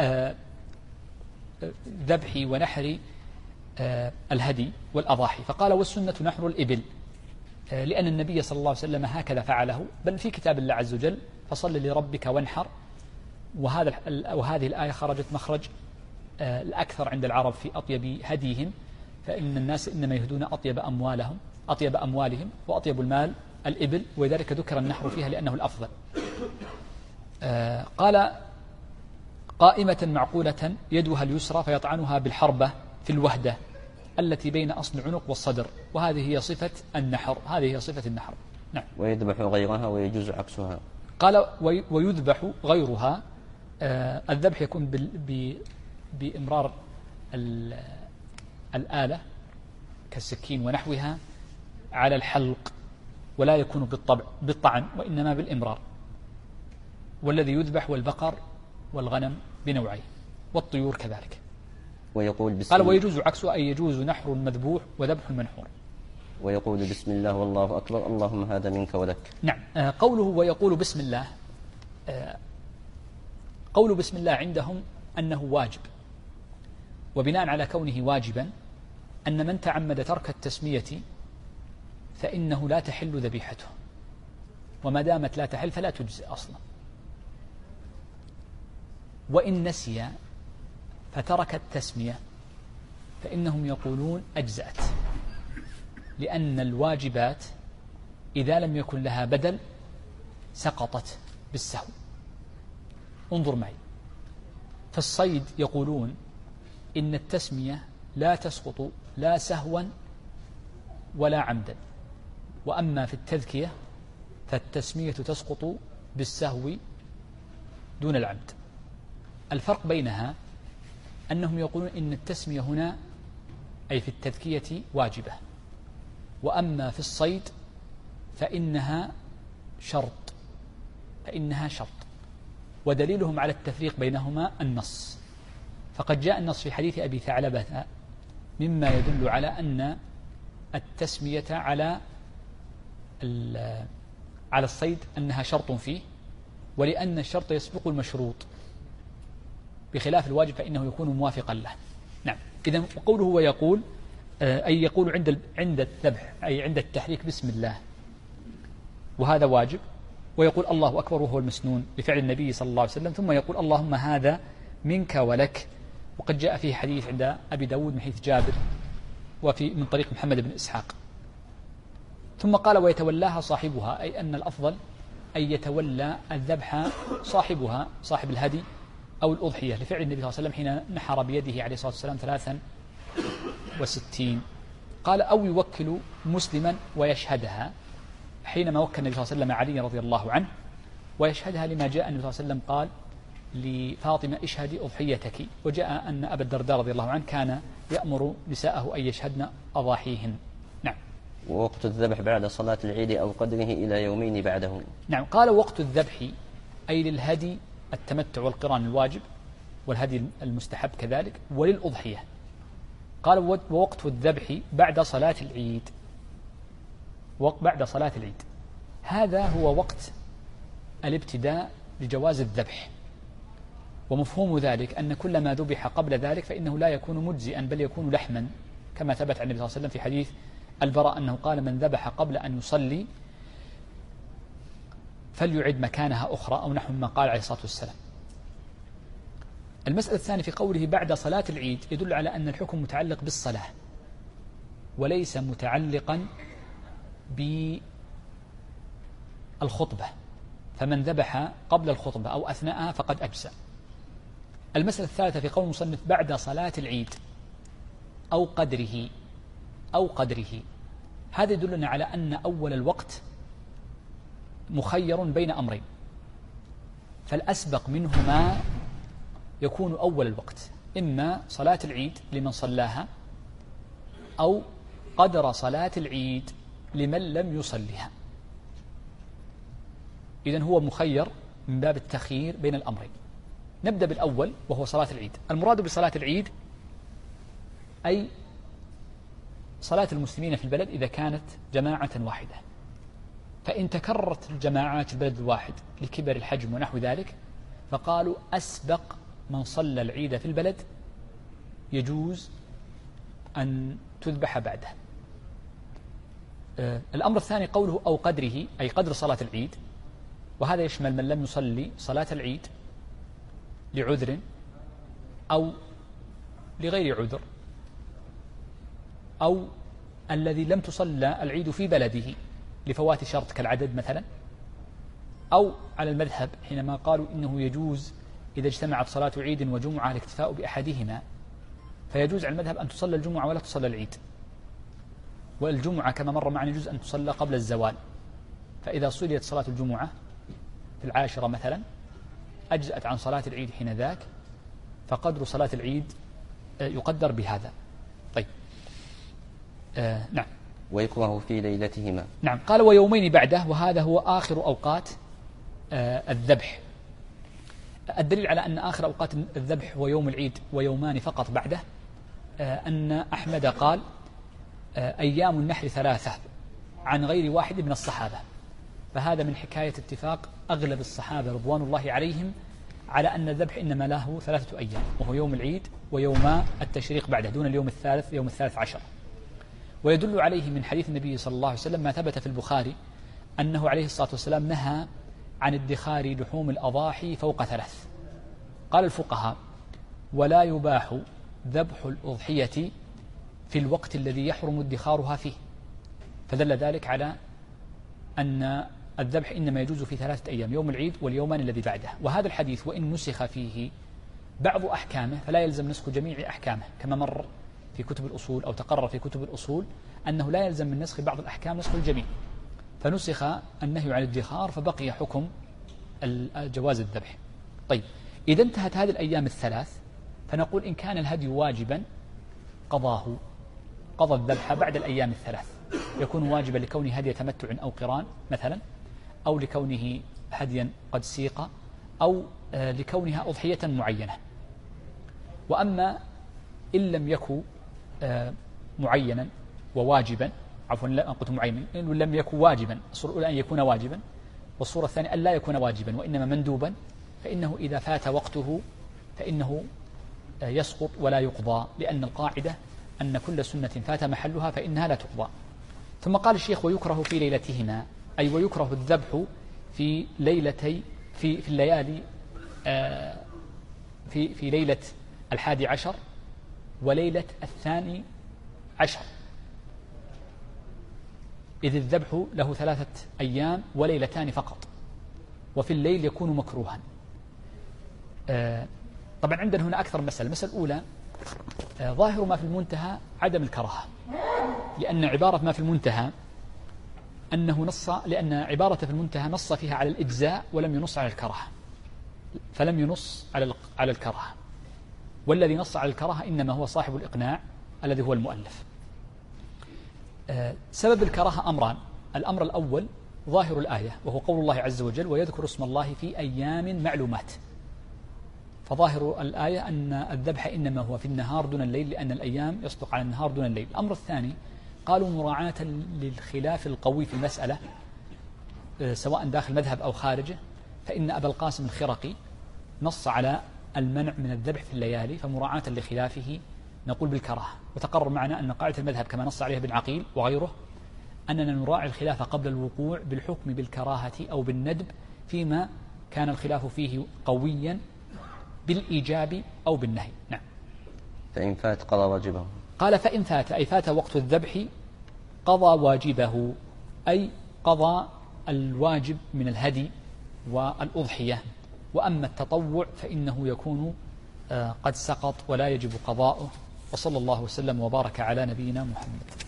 ذبح ونحر الهدي والأضاحي، فقال والسنة نحر الإبل، لأن النبي صلى الله عليه وسلم هكذا فعله، بل في كتاب الله عز وجل فصل لربك وانحر. وهذه الآية خرجت مخرج الأكثر عند العرب في أطيب هديهم، فإن الناس إنما يهدون أطيب أموالهم وأطيب المال الإبل، ولذلك ذكر النحر فيها لأنه الأفضل. قال قائمة معقولة يدها اليسرى فيطعنها بالحربة في الوهدة التي بين أصل العنق والصدر، وهذه هي صفة النحر. نعم. ويذبح غيرها ويجوز عكسها. قال ويذبح غيرها. الذبح يكون بإمرار الآلة كالسكين ونحوها على الحلق، ولا يكون بالطعن وإنما بالإمرار. والذي يذبح والبقر والغنم بنوعين، والطيور كذلك. ويقول بسم قال ويجوز عكسه، أي يجوز نحر المذبوح وذبح المنحور. ويقول بسم الله والله أكبر اللهم هذا منك ولك. نعم. قوله ويقول بسم الله، قول بسم الله عندهم أنه واجب، وبناء على كونه واجبا أن من تعمد ترك التسمية فإنه لا تحل ذبيحته، وما دامت لا تحل فلا تجزئ أصلا. وإن نسي فترك التسمية فإنهم يقولون أجزأت، لأن الواجبات إذا لم يكن لها بدل سقطت بالسهو. انظر معي، في الصيد يقولون إن التسمية لا تسقط لا سهوا ولا عمدا، وأما في التذكية فالتسمية تسقط بالسهو دون العمد. الفرق بينها أنهم يقولون إن التسمية هنا أي في التذكية واجبة، وأما في الصيد فإنها شرط، ودليلهم على التفريق بينهما النص. فقد جاء النص في حديث أبي ثعلبة مما يدل على أن التسمية على الصيد أنها شرط فيه، ولأن الشرط يسبق المشروط، بخلاف الواجب فإنه يكون موافقا له. نعم. إذن قوله ويقول أي يقول عند الذبح أي عند التحريك بسم الله، وهذا واجب. ويقول الله أكبر وهو المسنون بفعل النبي صلى الله عليه وسلم، ثم يقول اللهم هذا منك ولك، وقد جاء فيه حديث عند أبي داود من حديث جابر وفي من طريق محمد بن إسحاق. ثم قال ويتولاها صاحبها، أي أن الأفضل أن يتولى الذبح صاحبها، صاحب الهدي أو الأضحية، لفعل النبي صلى الله عليه وسلم حين نحر بيده عليه الصلاة والسلام 63. قال أو يوكل مسلما ويشهدها، حينما وكل النبي صلى الله عليه وسلم علي رضي الله عنه ويشهدها، لما جاء النبي صلى الله عليه وسلم قال لفاطمة اشهدي أضحيتك، وجاء أن أبا الدرداء رضي الله عنه كان يأمر نساءه أن يشهدن أضاحيهن. نعم. ووقت الذبح بعد صلاة العيد أو قدره إلى يومين بعده. نعم. قال وقت الذبح أي للهدي التمتع والقران الواجب، والهدي المستحب كذلك، وللأضحية. قال ووقت الذبح بعد صلاة العيد، بعد صلاة العيد، هذا هو وقت الابتداء لجواز الذبح. ومفهوم ذلك أن كل ما ذبح قبل ذلك فإنه لا يكون مجزئا بل يكون لحما، كما ثبت عن النبي صلى الله عليه وسلم في حديث البراء أنه قال من ذبح قبل أن يصلي فليعد مكانها أخرى، أو نحو ما قال عليه الصلاة والسلام. المسألة الثانية في قوله بعد صلاة العيد يدل على أن الحكم متعلق بالصلاة وليس متعلقا بالخطبة، فمن ذبح قبل الخطبة أو أثناءها فقد أجزأ. المسألة الثالثة في قول المصنف بعد صلاة العيد أو قدره، هذا يدلنا على أن أول الوقت مخير بين أمرين، فالأسبق منهما يكون أول الوقت، إما صلاة العيد لمن صلاها أو قدر صلاة العيد لمن لم يصلها. إذن هو مخير من باب التخيير بين الأمرين. نبدأ بالأول وهو صلاة العيد. المراد بصلاة العيد أي صلاة المسلمين في البلد إذا كانت جماعة واحدة، فإن تكررت الجماعات في البلد الواحد لكبر الحجم ونحو ذلك فقالوا أسبق من صلى العيد في البلد يجوز أن تذبح بعده. الأمر الثاني قوله أو قدره أي قدر صلاة العيد، وهذا يشمل من لم يصلي صلاة العيد لعذر أو لغير عذر، أو الذي لم تصلى العيد في بلده لفوات شرط كالعدد مثلا، أو على المذهب حينما قالوا إنه يجوز إذا اجتمعت صلاة عيد وجمعة الاكتفاء بأحدهما، فيجوز على المذهب أن تصلى الجمعة ولا تصلى العيد، والجمعة كما مر معنا يجوز أن تصلى قبل الزوال فإذا صليت صلاة الجمعة في 10 مثلا أجزأت عن صلاة العيد حين ذاك، فقدر صلاة العيد يقدر بهذا. طيب نعم. ويكره في ليلتهما. نعم. قال ويومين بعده، وهذا هو آخر أوقات الذبح. الدليل على أن آخر أوقات الذبح هو يوم العيد ويومان فقط بعده أن أحمد قال أيام النحر 3 عن غير واحد من الصحابة، فهذا من حكاية اتفاق أغلب الصحابة رضوان الله عليهم على أن الذبح إنما له 3 أيام، وهو يوم العيد ويوم التشريق بعده دون اليوم الثالث، يوم 13. ويدل عليه من حديث النبي صلى الله عليه وسلم ما ثبت في البخاري أنه عليه الصلاة والسلام نهى عن ادخار لحوم الأضاحي فوق 3. قال الفقهاء ولا يباح ذبح الأضحية في الوقت الذي يحرم ادخارها فيه، فدل ذلك على أن الذبح إنما يجوز في 3 أيام، يوم العيد واليومان الذي بعده. وهذا الحديث وإن نسخ فيه بعض أحكامه فلا يلزم نسخ جميع أحكامه، كما مر في كتب الأصول أو تقرر في كتب الأصول أنه لا يلزم من نسخ بعض الأحكام نسخ الجميع، فنسخ النهي عن الادخار فبقي حكم جواز الذبح. طيب إذا انتهت هذه الأيام 3 فنقول إن كان الهدي واجبا قضى الذبح بعد الأيام 3، يكون واجبا لكونه هدي تمتع أو قران مثلا، أو لكونه هديا قد سيق، أو لكونها أضحية معينة. وأما إن لم يكن معينا وواجبا، عفوا لا قلت معينا، إن لم يكن واجبا، الصورة الأولى أن يكون واجبا، والصورة الثانية أن لا يكون واجبا وإنما مندوبا، فإنه إذا فات وقته فإنه يسقط ولا يقضى، لأن القاعدة أن كل سنة فات محلها فإنها لا تقضى. ثم قال الشيخ ويكره في ليلتهما، أي ويكره الذبح في ليلتي في الليالي في ليلة 11 وليلة 12، إذ الذبح له 3 أيام وليلتان فقط، وفي الليل يكون مكروها. طبعا عندنا هنا أكثر مسألة. المسألة الأولى ظاهر ما في المنتهى عدم الكراهة، لأن عبارة ما في المنتهى لأن عبارة في المنتهى نص فيها على الإجزاء ولم ينص على الكراهة، فلم ينص على الكراهة، والذي نص على الكراهة إنما هو صاحب الإقناع الذي هو المؤلف. سبب الكراهة أمران. الأمر الأول ظاهر الآية وهو قول الله عز وجل ويذكر اسم الله في أيام معلومات، فظاهر الآية أن الذبح إنما هو في النهار دون الليل، لأن الأيام يصدق على النهار دون الليل. الأمر الثاني قالوا مراعاة للخلاف القوي في المسألة سواء داخل مذهب أو خارجه، فإن أبا القاسم الخرقي نص على المنع من الذبح في الليالي، فمراعاة لخلافه نقول بالكراهة. وتقرر معنا أن قاعدة المذهب كما نص عليها ابن عقيل وغيره أننا نراعي الخلاف قبل الوقوع بالحكم بالكراهة أو بالندب فيما كان الخلاف فيه قويا بالإيجاب أو بالنهي. نعم. فإن فات قضى واجبه. قال فإن فات أي فات وقت الذبح قضى واجبه، أي قضى الواجب من الهدي والأضحية، وأما التطوع فإنه يكون قد سقط ولا يجب قضاؤه. وصلى الله وسلم وبارك على نبينا محمد.